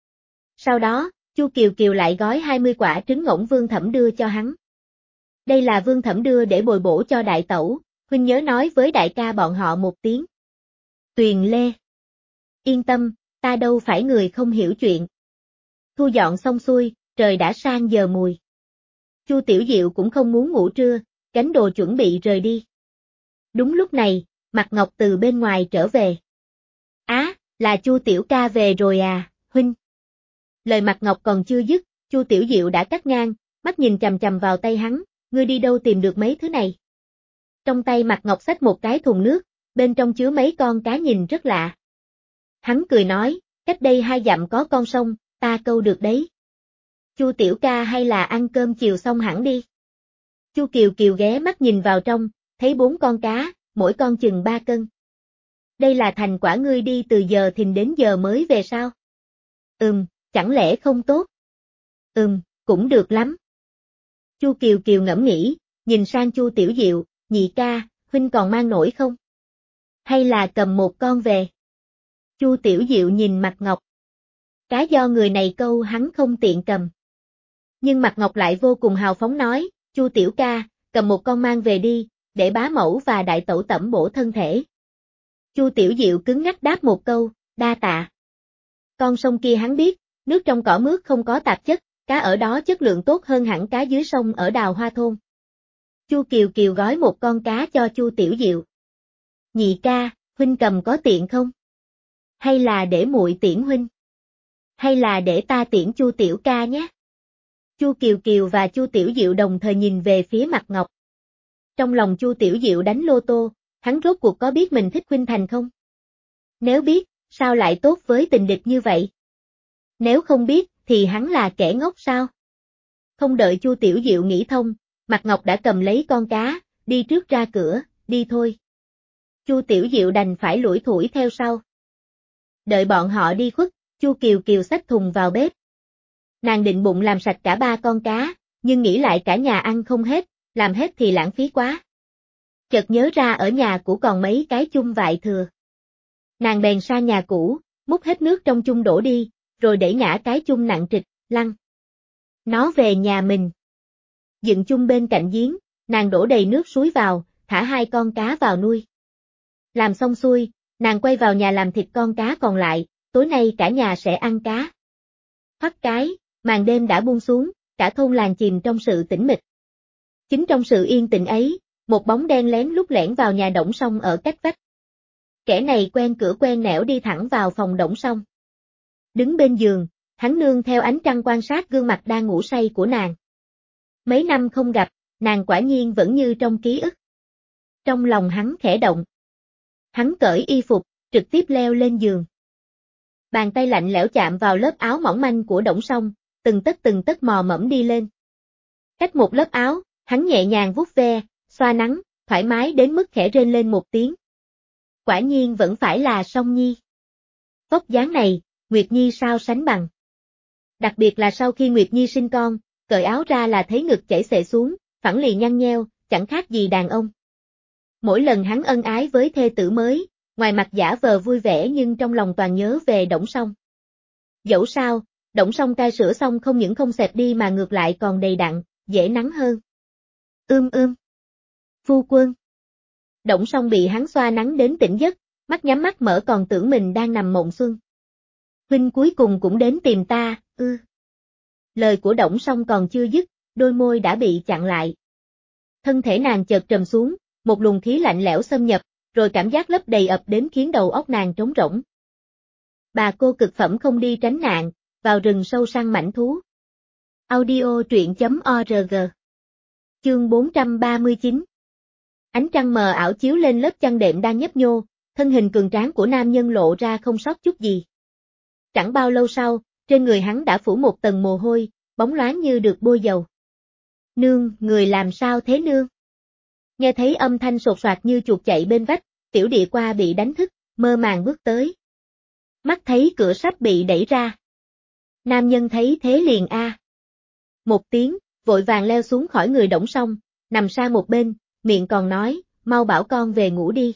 Sau đó, Chu Kiều Kiều lại gói hai mươi quả trứng ngỗng Vương Thẩm đưa cho hắn. Đây là Vương Thẩm đưa để bồi bổ cho đại tẩu, huynh nhớ nói với đại ca bọn họ một tiếng. Tuyền Lê. Yên tâm, ta đâu phải người không hiểu chuyện. Thu dọn xong xuôi, trời đã sang giờ mùi. Chu Tiểu Diệu cũng không muốn ngủ trưa, gánh đồ chuẩn bị rời đi. Đúng lúc này, Mạc Ngọc từ bên ngoài trở về. Á, là Chu Tiểu ca về rồi à, huynh. Lời Mạc Ngọc còn chưa dứt, Chu Tiểu Diệu đã cắt ngang, mắt nhìn chằm chằm vào tay hắn, ngươi đi đâu tìm được mấy thứ này. Trong tay Mạc Ngọc xách một cái thùng nước, bên trong chứa mấy con cá nhìn rất lạ. Hắn cười nói, cách đây hai dặm có con sông, ta câu được đấy. Chu Tiểu ca hay là ăn cơm chiều xong hẳn đi. Chu Kiều Kiều ghé mắt nhìn vào trong, thấy bốn con cá, mỗi con chừng ba cân. Đây là thành quả ngươi đi từ giờ thìn đến giờ mới về sao? Ừm, chẳng lẽ không tốt? Ừm, cũng được lắm. Chu Kiều Kiều ngẫm nghĩ, nhìn sang Chu Tiểu Diệu, nhị ca, huynh còn mang nổi không? Hay là cầm một con về? Chu Tiểu Diệu nhìn Mạc Ngọc. Cá do người này câu hắn không tiện cầm. Nhưng Mạc Ngọc lại vô cùng hào phóng nói, Chu Tiểu ca, cầm một con mang về đi, để bá mẫu và đại tẩu tẩm bổ thân thể. Chu Tiểu Diệu cứng ngắc đáp một câu, đa tạ. Con sông kia hắn biết, nước trong cỏ mướt không có tạp chất, cá ở đó chất lượng tốt hơn hẳn cá dưới sông ở Đào Hoa thôn. Chu Kiều Kiều gói một con cá cho Chu Tiểu Diệu. Nhị ca, huynh cầm có tiện không? Hay là để muội tiễn huynh? Hay là để ta tiễn Chu Tiểu ca nhé? Chu Kiều Kiều và Chu Tiểu Diệu đồng thời nhìn về phía Mạc Ngọc. Trong lòng Chu Tiểu Diệu đánh lô tô, hắn rốt cuộc có biết mình thích Khuynh Thành không? Nếu biết, sao lại tốt với tình địch như vậy? Nếu không biết, thì hắn là kẻ ngốc sao? Không đợi Chu Tiểu Diệu nghĩ thông, Mạc Ngọc đã cầm lấy con cá, đi trước ra cửa, đi thôi. Chu Tiểu Diệu đành phải lủi thủi theo sau. Đợi bọn họ đi khuất, Chu Kiều Kiều xách thùng vào bếp. Nàng định bụng làm sạch cả ba con cá, nhưng nghĩ lại cả nhà ăn không hết, làm hết thì lãng phí quá. Chợt nhớ ra ở nhà cũ còn mấy cái chung vại thừa. Nàng bèn sang nhà cũ, múc hết nước trong chung đổ đi, rồi để ngã cái chung nặng trịch, lăn. Nó về nhà mình. Dựng chung bên cạnh giếng, nàng đổ đầy nước suối vào, thả hai con cá vào nuôi. Làm xong xuôi, nàng quay vào nhà làm thịt con cá còn lại, tối nay cả nhà sẽ ăn cá. Thoát cái, màn đêm đã buông xuống, cả thôn làng chìm trong sự tĩnh mịch. Chính trong sự yên tĩnh ấy, một bóng đen lén lút lẻn vào nhà Đổng Song ở cách vách. Kẻ này quen cửa quen nẻo đi thẳng vào phòng Đổng Song. Đứng bên giường, hắn nương theo ánh trăng quan sát gương mặt đang ngủ say của nàng. Mấy năm không gặp, nàng quả nhiên vẫn như trong ký ức. Trong lòng hắn khẽ động. Hắn cởi y phục, trực tiếp leo lên giường. Bàn tay lạnh lẽo chạm vào lớp áo mỏng manh của Đổng Song, từng tấc từng tấc mò mẫm đi lên. Cách một lớp áo, hắn nhẹ nhàng vuốt ve, xoa nắng, thoải mái đến mức khẽ rên lên một tiếng. Quả nhiên vẫn phải là Song Nhi. Vóc dáng này, Nguyệt Nhi sao sánh bằng. Đặc biệt là sau khi Nguyệt Nhi sinh con, cởi áo ra là thấy ngực chảy xệ xuống, phẳng lì nhăn nheo, chẳng khác gì đàn ông. Mỗi lần hắn ân ái với thê tử mới, ngoài mặt giả vờ vui vẻ nhưng trong lòng toàn nhớ về Đổng Song. Dẫu sao, Đổng Song cai sữa xong không những không xẹp đi mà ngược lại còn đầy đặn, dễ nắng hơn. Ưm ưm. Phu quân. Đổng Song bị hắn xoa nắng đến tỉnh giấc, mắt nhắm mắt mở còn tưởng mình đang nằm mộng xuân. Huynh cuối cùng cũng đến tìm ta, ư. Lời của Đổng Song còn chưa dứt, đôi môi đã bị chặn lại. Thân thể nàng chợt trầm xuống, một luồng khí lạnh lẽo xâm nhập, rồi cảm giác lấp đầy ập đến khiến đầu óc nàng trống rỗng. Bà cô cực phẩm không đi tránh nạn, vào rừng sâu săn mãnh thú. Audio truyện chấm org. Chương bốn trăm ba mươi chín. Ánh trăng mờ ảo chiếu lên lớp chăn đệm đang nhấp nhô, thân hình cường tráng của nam nhân lộ ra không sót chút gì. Chẳng bao lâu sau, trên người hắn đã phủ một tầng mồ hôi, bóng loáng như được bôi dầu. Nương, người làm sao thế nương? Nghe thấy âm thanh sột soạt như chuột chạy bên vách, tiểu địa qua bị đánh thức, mơ màng bước tới. Mắt thấy cửa sắp bị đẩy ra. Nam nhân thấy thế liền a. Một tiếng, vội vàng leo xuống khỏi người Đổng Song, nằm sang một bên, miệng còn nói, mau bảo con về ngủ đi.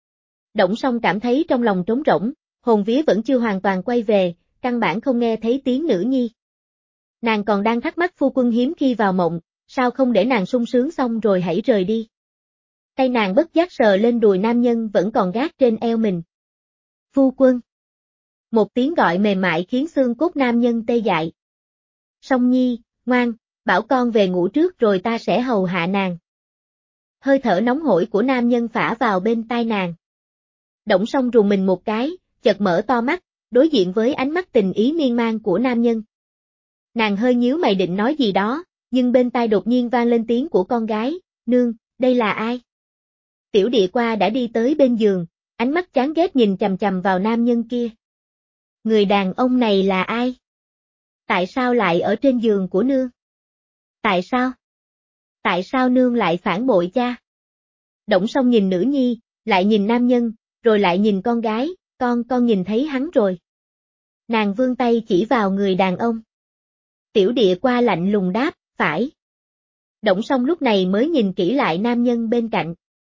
Đổng Song cảm thấy trong lòng trống rỗng, hồn vía vẫn chưa hoàn toàn quay về, căn bản không nghe thấy tiếng nữ nhi. Nàng còn đang thắc mắc phu quân hiếm khi vào mộng, sao không để nàng sung sướng xong rồi hãy rời đi. Tay nàng bất giác sờ lên đùi nam nhân vẫn còn gác trên eo mình. Phu quân. Một tiếng gọi mềm mại khiến xương cốt nam nhân tê dại. Song Nhi, ngoan, bảo con về ngủ trước rồi ta sẽ hầu hạ nàng. Hơi thở nóng hổi của nam nhân phả vào bên tai nàng. Đổng Song rùng mình một cái, chợt mở to mắt, đối diện với ánh mắt tình ý miên man của nam nhân. Nàng hơi nhíu mày định nói gì đó, nhưng bên tai đột nhiên vang lên tiếng của con gái, nương, đây là ai? Tiểu địa qua đã đi tới bên giường, ánh mắt chán ghét nhìn chằm chằm vào nam nhân kia. Người đàn ông này là ai? Tại sao lại ở trên giường của nương? Tại sao? Tại sao nương lại phản bội cha? Đổng Song nhìn nữ nhi, lại nhìn nam nhân, rồi lại nhìn con gái, con, con nhìn thấy hắn rồi. Nàng vươn tay chỉ vào người đàn ông. Tiểu địa qua lạnh lùng đáp, phải. Đổng Song lúc này mới nhìn kỹ lại nam nhân bên cạnh.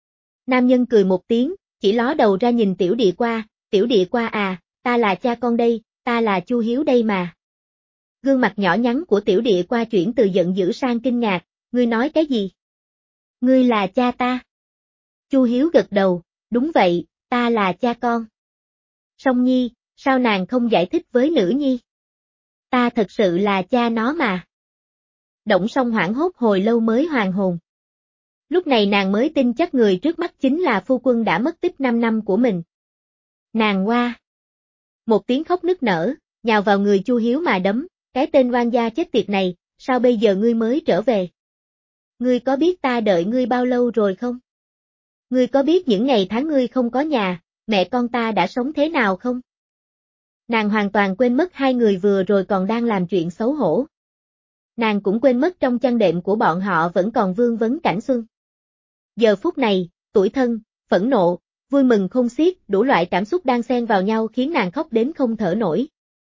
Nam nhân cười một tiếng, chỉ ló đầu ra nhìn tiểu địa qua, tiểu địa qua à, ta là cha con đây, ta là Chu Hiếu đây mà. Gương mặt nhỏ nhắn của tiểu địa qua chuyển từ giận dữ sang kinh ngạc, ngươi nói cái gì? Ngươi là cha ta. Chu Hiếu gật đầu, đúng vậy, ta là cha con. Song Nhi, sao nàng không giải thích với nữ nhi? Ta thật sự là cha nó mà. Đổng Song hoảng hốt hồi lâu mới hoàn hồn. Lúc này nàng mới tin chắc người trước mắt chính là phu quân đã mất tích năm năm của mình. Nàng hoa. Một tiếng khóc nức nở, nhào vào người Chu Hiếu mà đấm, cái tên oan gia chết tiệt này, sao bây giờ ngươi mới trở về? Ngươi có biết ta đợi ngươi bao lâu rồi không? Ngươi có biết những ngày tháng ngươi không có nhà, mẹ con ta đã sống thế nào không? Nàng hoàn toàn quên mất hai người vừa rồi còn đang làm chuyện xấu hổ. Nàng cũng quên mất trong chăn đệm của bọn họ vẫn còn vương vấn cảnh xuân. Giờ phút này, tủi thân, phẫn nộ, vui mừng khôn xiết, đủ loại cảm xúc đang xen vào nhau khiến nàng khóc đến không thở nổi.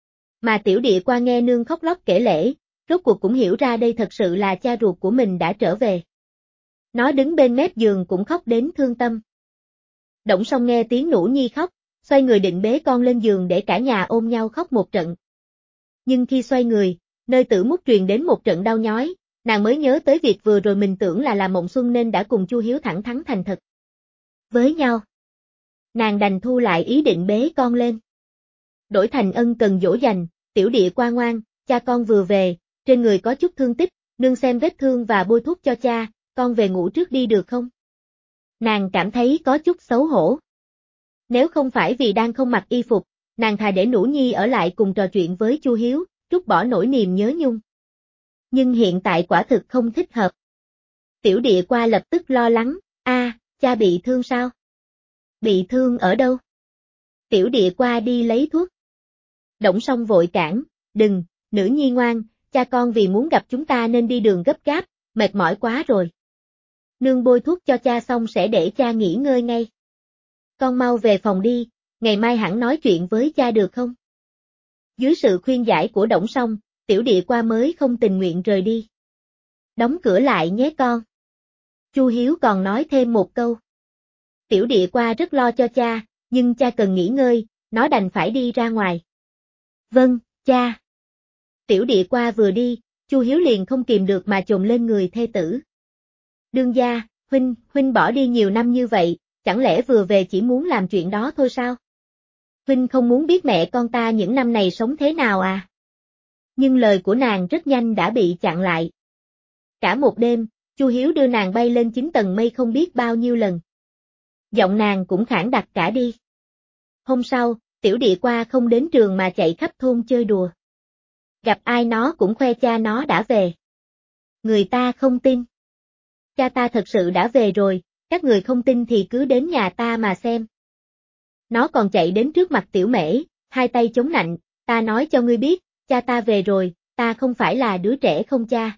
Mà tiểu địa qua nghe nương khóc lóc kể lể, rốt cuộc cũng hiểu ra đây thật sự là cha ruột của mình đã trở về. Nó đứng bên mép giường cũng khóc đến thương tâm. Đổng Song nghe tiếng Nũ Nhi khóc, xoay người định bế con lên giường để cả nhà ôm nhau khóc một trận. Nhưng khi xoay người, nơi tử mút truyền đến một trận đau nhói, nàng mới nhớ tới việc vừa rồi mình tưởng là làm mộng xuân nên đã cùng Chu Hiếu thẳng thắn thành thật với nhau. Nàng đành thu lại ý định bế con lên. Đổi thành ân cần dỗ dành, tiểu địa qua ngoan, cha con vừa về, trên người có chút thương tích, nương xem vết thương và bôi thuốc cho cha, con về ngủ trước đi được không? Nàng cảm thấy có chút xấu hổ. Nếu không phải vì đang không mặc y phục, nàng thà để Nũ Nhi ở lại cùng trò chuyện với Chu Hiếu, trút bỏ nỗi niềm nhớ nhung. Nhưng hiện tại quả thực không thích hợp. Tiểu địa qua lập tức lo lắng, a, cha bị thương sao? Bị thương ở đâu? Tiểu địa qua đi lấy thuốc. Đổng Song vội cản, đừng, nữ nhi ngoan, cha con vì muốn gặp chúng ta nên đi đường gấp gáp, mệt mỏi quá rồi. Nương bôi thuốc cho cha xong sẽ để cha nghỉ ngơi ngay. Con mau về phòng đi, ngày mai hẳn nói chuyện với cha được không? Dưới sự khuyên giải của Đổng Song, Tiểu Địa Qua mới không tình nguyện rời đi. Đóng cửa lại nhé con. Chu Hiếu còn nói thêm một câu. Tiểu Địa Qua rất lo cho cha, nhưng cha cần nghỉ ngơi, nó đành phải đi ra ngoài. Vâng, cha. Tiểu Địa Qua vừa đi, Chu Hiếu liền không kìm được mà chồm lên người thê tử. Đương gia, huynh, huynh bỏ đi nhiều năm như vậy, chẳng lẽ vừa về chỉ muốn làm chuyện đó thôi sao? Huynh không muốn biết mẹ con ta những năm này sống thế nào à? Nhưng lời của nàng rất nhanh đã bị chặn lại. Cả một đêm, Chu Hiếu đưa nàng bay lên chín tầng mây không biết bao nhiêu lần. Giọng nàng cũng khản đặc cả đi. Hôm sau, Tiểu Địa Qua không đến trường mà chạy khắp thôn chơi đùa. Gặp ai nó cũng khoe cha nó đã về. Người ta không tin. Cha ta thật sự đã về rồi, các người không tin thì cứ đến nhà ta mà xem. Nó còn chạy đến trước mặt Tiểu Mễ, hai tay chống nạnh, ta nói cho ngươi biết, cha ta về rồi, ta không phải là đứa trẻ không cha.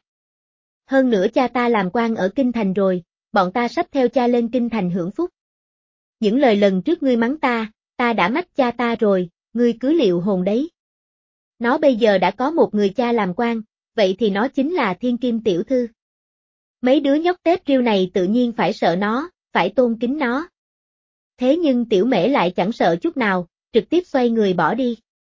Hơn nữa cha ta làm quan ở Kinh Thành rồi, bọn ta sắp theo cha lên Kinh Thành hưởng phúc. Những lời lần trước ngươi mắng ta, ta đã mách cha ta rồi, ngươi cứ liệu hồn đấy. Nó bây giờ đã có một người cha làm quan, vậy thì nó chính là Thiên Kim tiểu thư. Mấy đứa nhóc tép riêu này tự nhiên phải sợ nó, phải tôn kính nó. Thế nhưng Tiểu Mễ lại chẳng sợ chút nào, trực tiếp xoay người bỏ đi.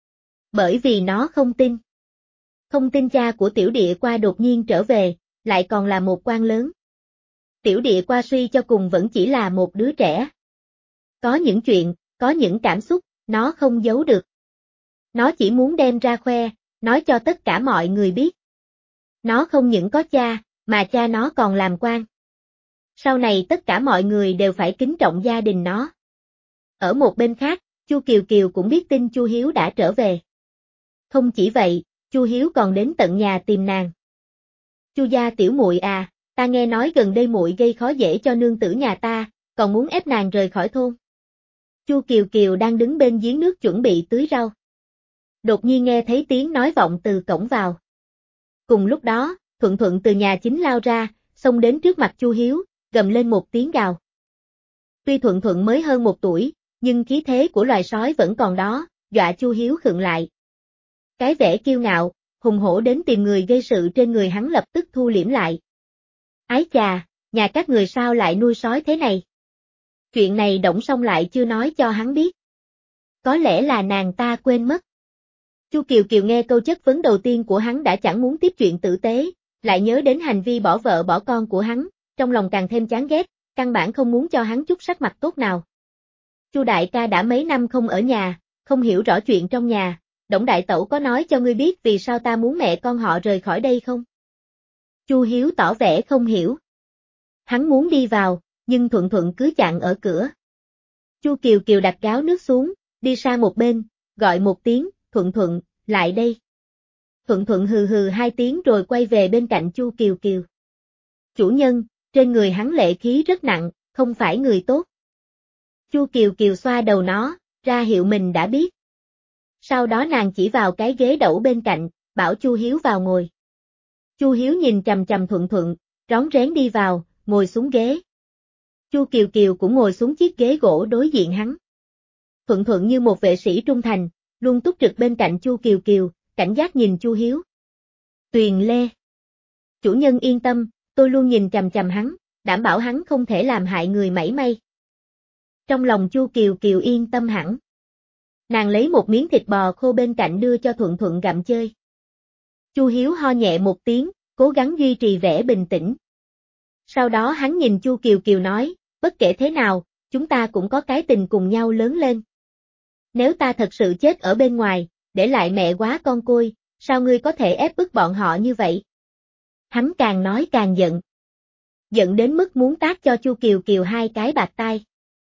Bởi vì nó không tin. Không tin cha của Tiểu Địa Qua đột nhiên trở về, lại còn là một quan lớn. Tiểu Địa Qua suy cho cùng vẫn chỉ là một đứa trẻ. Có những chuyện, có những cảm xúc, nó không giấu được. Nó chỉ muốn đem ra khoe, nói cho tất cả mọi người biết. Nó không những có cha, mà cha nó còn làm quan. Sau này tất cả mọi người đều phải kính trọng gia đình nó. Ở một bên khác, Chu Kiều Kiều cũng biết tin Chu Hiếu đã trở về. Không chỉ vậy, Chu Hiếu còn đến tận nhà tìm nàng. Chu gia tiểu muội à, ta nghe nói gần đây muội gây khó dễ cho nương tử nhà ta, còn muốn ép nàng rời khỏi thôn. Chu Kiều Kiều đang đứng bên giếng nước chuẩn bị tưới rau. Đột nhiên nghe thấy tiếng nói vọng từ cổng vào. Cùng lúc đó, Thuận Thuận từ nhà chính lao ra, xông đến trước mặt Chu Hiếu, gầm lên một tiếng gào. Tuy Thuận Thuận mới hơn một tuổi, nhưng khí thế của loài sói vẫn còn đó, dọa Chu Hiếu khựng lại. Cái vẻ kiêu ngạo, hùng hổ đến tìm người gây sự trên người hắn lập tức thu liễm lại. Ái chà, nhà các người sao lại nuôi sói thế này? Chuyện này Đổng Song lại chưa nói cho hắn biết. Có lẽ là nàng ta quên mất. Chu Kiều Kiều nghe câu chất vấn đầu tiên của hắn đã chẳng muốn tiếp chuyện tử tế, lại nhớ đến hành vi bỏ vợ bỏ con của hắn, trong lòng càng thêm chán ghét, căn bản không muốn cho hắn chút sắc mặt tốt nào. Chu đại ca đã mấy năm không ở nhà, không hiểu rõ chuyện trong nhà, Đổng đại tẩu có nói cho ngươi biết vì sao ta muốn mẹ con họ rời khỏi đây không? Chu Hiếu tỏ vẻ không hiểu. Hắn muốn đi vào, nhưng Thuận Thuận cứ chặn ở cửa. Chu Kiều Kiều đặt gáo nước xuống, đi sang một bên, gọi một tiếng, Thuận Thuận, lại đây. Thuận Thuận hừ hừ hai tiếng rồi quay về bên cạnh Chu Kiều Kiều. Chủ nhân, trên người hắn lệ khí rất nặng, không phải người tốt. Chu Kiều Kiều xoa đầu nó, ra hiệu mình đã biết. Sau đó nàng chỉ vào cái ghế đẩu bên cạnh, bảo Chu Hiếu vào ngồi. Chu Hiếu nhìn chằm chằm Thuận Thuận, rón rén đi vào, ngồi xuống ghế. Chu Kiều Kiều cũng ngồi xuống chiếc ghế gỗ đối diện hắn. Thuận Thuận như một vệ sĩ trung thành, luôn túc trực bên cạnh Chu Kiều Kiều, cảnh giác nhìn Chu Hiếu. Tuyền Lê. Chủ nhân yên tâm, tôi luôn nhìn chằm chằm hắn, đảm bảo hắn không thể làm hại người mảy may. Trong lòng Chu Kiều Kiều yên tâm hẳn. Nàng lấy một miếng thịt bò khô bên cạnh đưa cho Thuận Thuận gặm chơi. Chu Hiếu ho nhẹ một tiếng, cố gắng duy trì vẻ bình tĩnh. Sau đó hắn nhìn Chu Kiều Kiều nói, bất kể thế nào, chúng ta cũng có cái tình cùng nhau lớn lên. Nếu ta thật sự chết ở bên ngoài, để lại mẹ quá con côi, sao ngươi có thể ép bức bọn họ như vậy? Hắn càng nói càng giận. Giận đến mức muốn tát cho Chu Kiều Kiều hai cái bạt tai.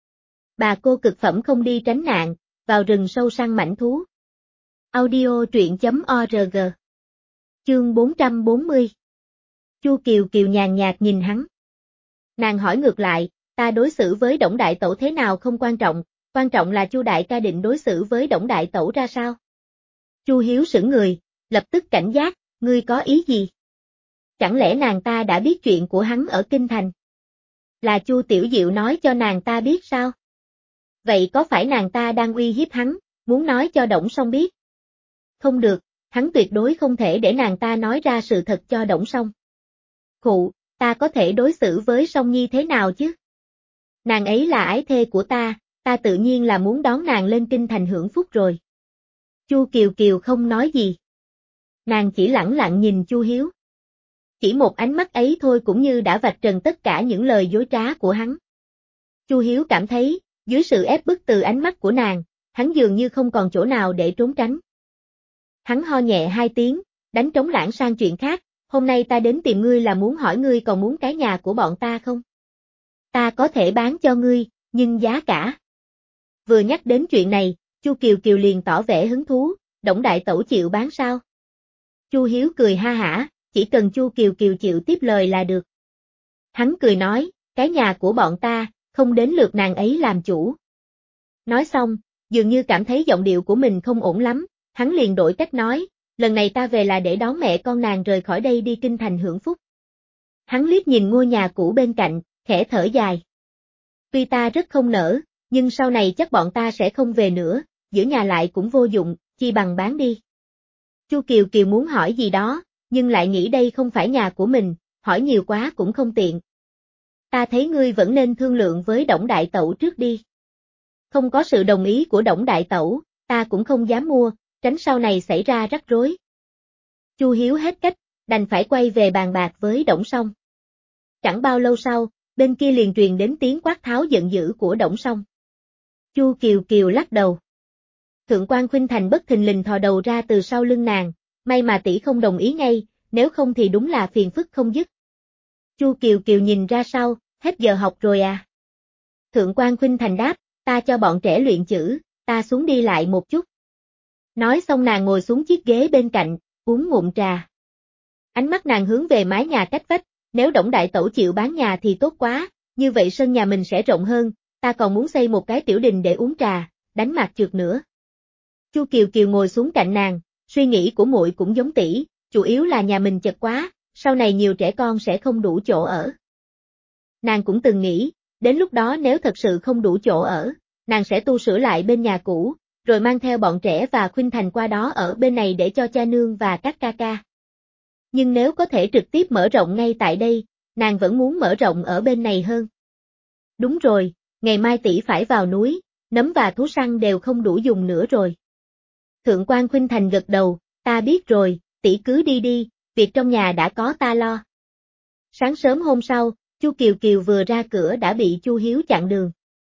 Bà cô cực phẩm không đi tránh nạn, vào rừng sâu săn mãnh thú. Audio truyện chấm org. Chương bốn trăm bốn mươi. Chu Kiều Kiều nhàn nhạt nhìn hắn. Nàng hỏi ngược lại, ta đối xử với Đổng đại tẩu thế nào không quan trọng, quan trọng là Chu đại ca định đối xử với Đổng đại tẩu ra sao? Chu Hiếu sững người, lập tức cảnh giác, ngươi có ý gì? Chẳng lẽ nàng ta đã biết chuyện của hắn ở Kinh Thành? Là Chu Tiểu Diệu nói cho nàng ta biết sao? Vậy có phải nàng ta đang uy hiếp hắn, muốn nói cho Đổng Song biết? Không được, hắn tuyệt đối không thể để nàng ta nói ra sự thật cho Đổng Song. Khụ, ta có thể đối xử với Song Nhi thế nào chứ? Nàng ấy là ái thê của ta, ta tự nhiên là muốn đón nàng lên Kinh Thành hưởng phúc rồi. Chu Kiều Kiều không nói gì. Nàng chỉ lẳng lặng nhìn Chu Hiếu. Chỉ một ánh mắt ấy thôi cũng như đã vạch trần tất cả những lời dối trá của hắn. Chu Hiếu cảm thấy, dưới sự ép bức từ ánh mắt của nàng, hắn dường như không còn chỗ nào để trốn tránh. Hắn ho nhẹ hai tiếng, đánh trống lãng sang chuyện khác, hôm nay ta đến tìm ngươi là muốn hỏi ngươi còn muốn cái nhà của bọn ta không? Ta có thể bán cho ngươi, nhưng giá cả. Vừa nhắc đến chuyện này, Chu Kiều Kiều liền tỏ vẻ hứng thú, Đổng đại tẩu chịu bán sao? Chu Hiếu cười ha hả, chỉ cần Chu Kiều Kiều chịu tiếp lời là được. Hắn cười nói, cái nhà của bọn ta, không đến lượt nàng ấy làm chủ. Nói xong, dường như cảm thấy giọng điệu của mình không ổn lắm, hắn liền đổi cách nói, lần này ta về là để đón mẹ con nàng rời khỏi đây đi Kinh Thành hưởng phúc. Hắn liếc nhìn ngôi nhà cũ bên cạnh, khẽ thở dài. Tuy ta rất không nỡ, nhưng sau này chắc bọn ta sẽ không về nữa, giữ nhà lại cũng vô dụng, chi bằng bán đi. Chu Kiều Kiều muốn hỏi gì đó, nhưng lại nghĩ đây không phải nhà của mình, hỏi nhiều quá cũng không tiện. Ta thấy ngươi vẫn nên thương lượng với Đổng đại tẩu trước đi. Không có sự đồng ý của Đổng đại tẩu, ta cũng không dám mua, tránh sau này xảy ra rắc rối. Chu Hiếu hết cách, đành phải quay về bàn bạc với Đổng Song. Chẳng bao lâu sau, bên kia liền truyền đến tiếng quát tháo giận dữ của Đổng Song. Chu Kiều Kiều lắc đầu. Thượng quan Khuynh Thành bất thình lình thò đầu ra từ sau lưng nàng, may mà tỷ không đồng ý ngay, nếu không thì đúng là phiền phức không dứt. Chu Kiều Kiều nhìn ra sau, hết giờ học rồi à? Thượng quan Khuynh Thành đáp, ta cho bọn trẻ luyện chữ, ta xuống đi lại một chút. Nói xong nàng ngồi xuống chiếc ghế bên cạnh, uống ngụm trà. Ánh mắt nàng hướng về mái nhà cách vách, nếu Đổng đại tẩu chịu bán nhà thì tốt quá, như vậy sân nhà mình sẽ rộng hơn, ta còn muốn xây một cái tiểu đình để uống trà, đánh mạc trượt nữa. Chu Kiều Kiều ngồi xuống cạnh nàng, suy nghĩ của muội cũng giống tỷ, chủ yếu là nhà mình chật quá, sau này nhiều trẻ con sẽ không đủ chỗ ở. Nàng cũng từng nghĩ, đến lúc đó nếu thật sự không đủ chỗ ở, nàng sẽ tu sửa lại bên nhà cũ, rồi mang theo bọn trẻ và Khuynh Thành qua đó ở bên này để cho cha nương và các ca ca. Nhưng nếu có thể trực tiếp mở rộng ngay tại đây, nàng vẫn muốn mở rộng ở bên này hơn. Đúng rồi, ngày mai tỷ phải vào núi, nấm và thú săn đều không đủ dùng nữa rồi. Thượng quan Khuynh Thành gật đầu, ta biết rồi, tỷ cứ đi đi, việc trong nhà đã có ta lo. Sáng sớm hôm sau, Chu Kiều Kiều vừa ra cửa đã bị Chu Hiếu chặn đường.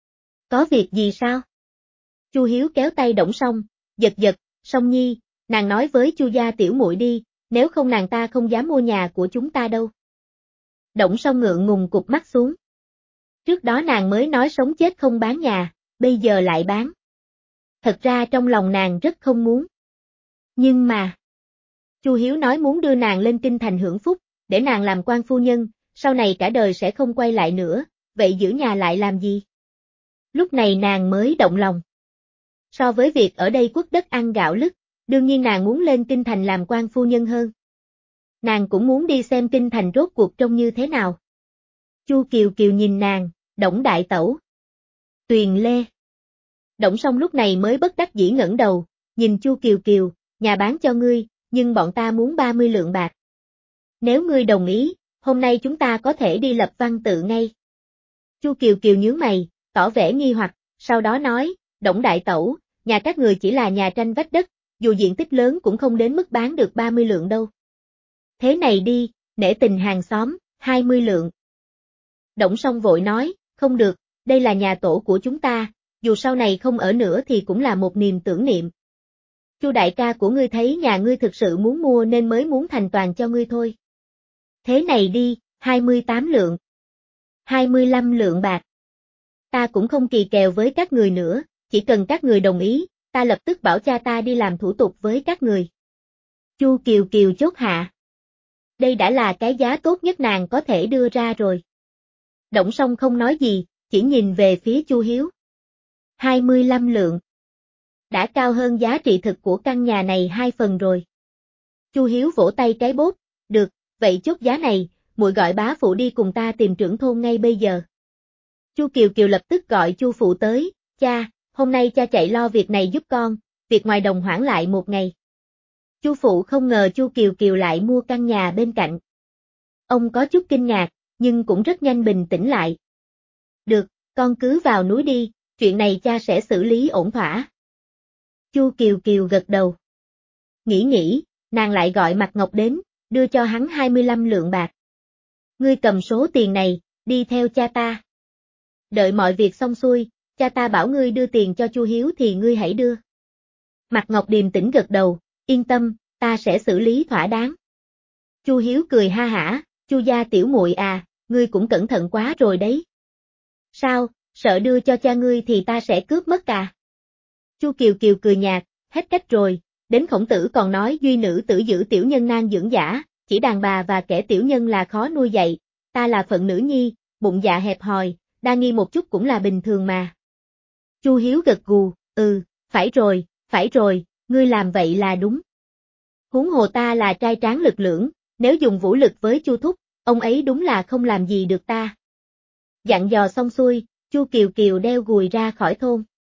Có việc gì sao? Chu Hiếu kéo tay Đổng Song, giật giật, Song Nhi, nàng nói với Chu gia tiểu muội đi, nếu không nàng ta không dám mua nhà của chúng ta đâu. Đổng Song ngượng ngùng cụp mắt xuống. Trước đó nàng mới nói sống chết không bán nhà, bây giờ lại bán. Thật ra trong lòng nàng rất không muốn. Nhưng mà, Chu Hiếu nói muốn đưa nàng lên Kinh Thành hưởng phúc, để nàng làm quan phu nhân, sau này cả đời sẽ không quay lại nữa, vậy giữ nhà lại làm gì? Lúc này nàng mới động lòng. So với việc ở đây quất đất ăn gạo lứt, đương nhiên nàng muốn lên Kinh Thành làm quan phu nhân hơn. Nàng cũng muốn đi xem Kinh Thành rốt cuộc trông như thế nào. Chu Kiều Kiều nhìn nàng, Đổng đại tẩu. Tuyền Lê. Đổng Song lúc này mới bất đắc dĩ ngẩng đầu, nhìn Chu Kiều Kiều, nhà bán cho ngươi, nhưng bọn ta muốn ba mươi lượng bạc. Nếu ngươi đồng ý, hôm nay chúng ta có thể đi lập văn tự ngay. Chu Kiều Kiều nhướng mày, tỏ vẻ nghi hoặc, sau đó nói, Đổng đại tẩu, nhà các người chỉ là nhà tranh vách đất, dù diện tích lớn cũng không đến mức bán được ba mươi lượng đâu. Thế này đi, nể tình hàng xóm, hai mươi lượng. Đổng Song vội nói, không được, đây là nhà tổ của chúng ta, dù sau này không ở nữa thì cũng là một niềm tưởng niệm. Chu đại ca của ngươi thấy nhà ngươi thực sự muốn mua nên mới muốn thành toàn cho ngươi thôi. Thế này đi, hai mươi tám lượng. hai mươi lăm lượng bạc. Ta cũng không kỳ kèo với các người nữa, chỉ cần các người đồng ý, ta lập tức bảo cha ta đi làm thủ tục với các người. Chu Kiều Kiều chốt hạ. Đây đã là cái giá tốt nhất nàng có thể đưa ra rồi. Đổng Song không nói gì, chỉ nhìn về phía Chu Hiếu. hai mươi lăm lượng. đã cao hơn giá trị thực của căn nhà này hai phần rồi. Chu Hiếu vỗ tay cái bốp, được, vậy chốt giá này, muội gọi bá phụ đi cùng ta tìm trưởng thôn ngay bây giờ. Chu Kiều Kiều lập tức gọi Chu phụ tới, cha, hôm nay cha chạy lo việc này giúp con, việc ngoài đồng hoãn lại một ngày. Chu phụ không ngờ Chu Kiều Kiều lại mua căn nhà bên cạnh. Ông có chút kinh ngạc, nhưng cũng rất nhanh bình tĩnh lại. Được, con cứ vào núi đi, chuyện này cha sẽ xử lý ổn thỏa. Chu Kiều Kiều gật đầu. Nghĩ nghĩ, nàng lại gọi Mạc Ngọc đến, đưa cho hắn hai mươi lăm lượng bạc. Ngươi cầm số tiền này, đi theo cha ta. Đợi mọi việc xong xuôi, cha ta bảo ngươi đưa tiền cho Chu Hiếu thì ngươi hãy đưa. Mạc Ngọc điềm tĩnh gật đầu, yên tâm, ta sẽ xử lý thỏa đáng. Chu Hiếu cười ha hả, Chu gia tiểu muội à, ngươi cũng cẩn thận quá rồi đấy. Sao, sợ đưa cho cha ngươi thì ta sẽ cướp mất à? Chu Kiều Kiều cười nhạt, hết cách rồi, đến Khổng Tử còn nói duy nữ tử giữ tiểu nhân nan dưỡng giả, chỉ đàn bà và kẻ tiểu nhân là khó nuôi dạy, ta là phận nữ nhi, bụng dạ hẹp hòi, đa nghi một chút cũng là bình thường mà. Chu Hiếu gật gù, ừ, phải rồi, phải rồi, ngươi làm vậy là đúng. Huống hồ ta là trai tráng lực lưỡng, nếu dùng vũ lực với Chu thúc, ông ấy đúng là không làm gì được ta. Dặn dò xong xuôi, Chu Kiều Kiều đeo gùi ra khỏi thôn.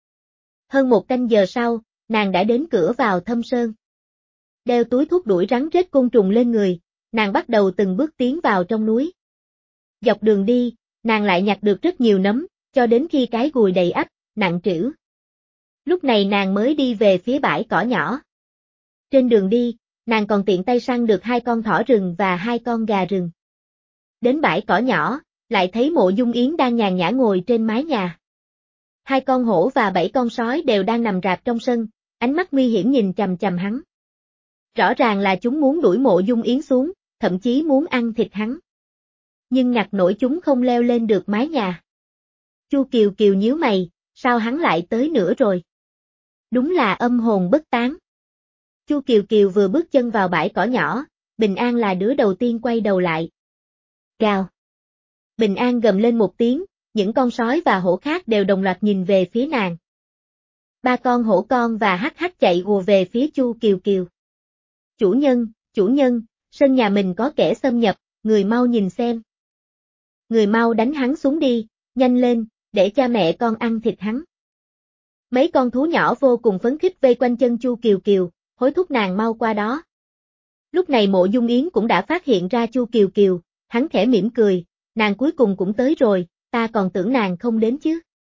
Hơn một canh giờ sau, nàng đã đến cửa vào Thâm Sơn. Đeo túi thuốc đuổi rắn rết côn trùng lên người, nàng bắt đầu từng bước tiến vào trong núi. Dọc đường đi, nàng lại nhặt được rất nhiều nấm, cho đến khi cái gùi đầy ắp, nặng trĩu. Lúc này nàng mới đi về phía bãi cỏ nhỏ. Trên đường đi, nàng còn tiện tay săn được hai con thỏ rừng và hai con gà rừng. Đến bãi cỏ nhỏ, lại thấy Mộ Dung Yến đang nhàn nhã ngồi trên mái nhà. Hai con hổ và bảy con sói đều đang nằm rạp trong sân, ánh mắt nguy hiểm nhìn chằm chằm hắn. Rõ ràng là chúng muốn đuổi Mộ Dung Yến xuống, thậm chí muốn ăn thịt hắn. Nhưng ngặt nổi chúng không leo lên được mái nhà. Chu Kiều Kiều nhíu mày, sao hắn lại tới nữa rồi? Đúng là âm hồn bất tán. Chu Kiều Kiều vừa bước chân vào bãi cỏ nhỏ, Bình An là đứa đầu tiên quay đầu lại. Gào. Bình An gầm lên một tiếng, những con sói và hổ khác đều đồng loạt nhìn về phía nàng. Ba con hổ con và hắc hắc chạy ùa về phía Chu Kiều Kiều. Chủ nhân, chủ nhân, sân nhà mình có kẻ xâm nhập, người mau nhìn xem. Người mau đánh hắn xuống đi, nhanh lên, để cha mẹ con ăn thịt hắn. Mấy con thú nhỏ vô cùng phấn khích vây quanh chân Chu Kiều Kiều, hối thúc nàng mau qua đó. Lúc này Mộ Dung Yến cũng đã phát hiện ra Chu Kiều Kiều, hắn khẽ mỉm cười, nàng cuối cùng cũng tới rồi, ta còn tưởng nàng không đến chứ.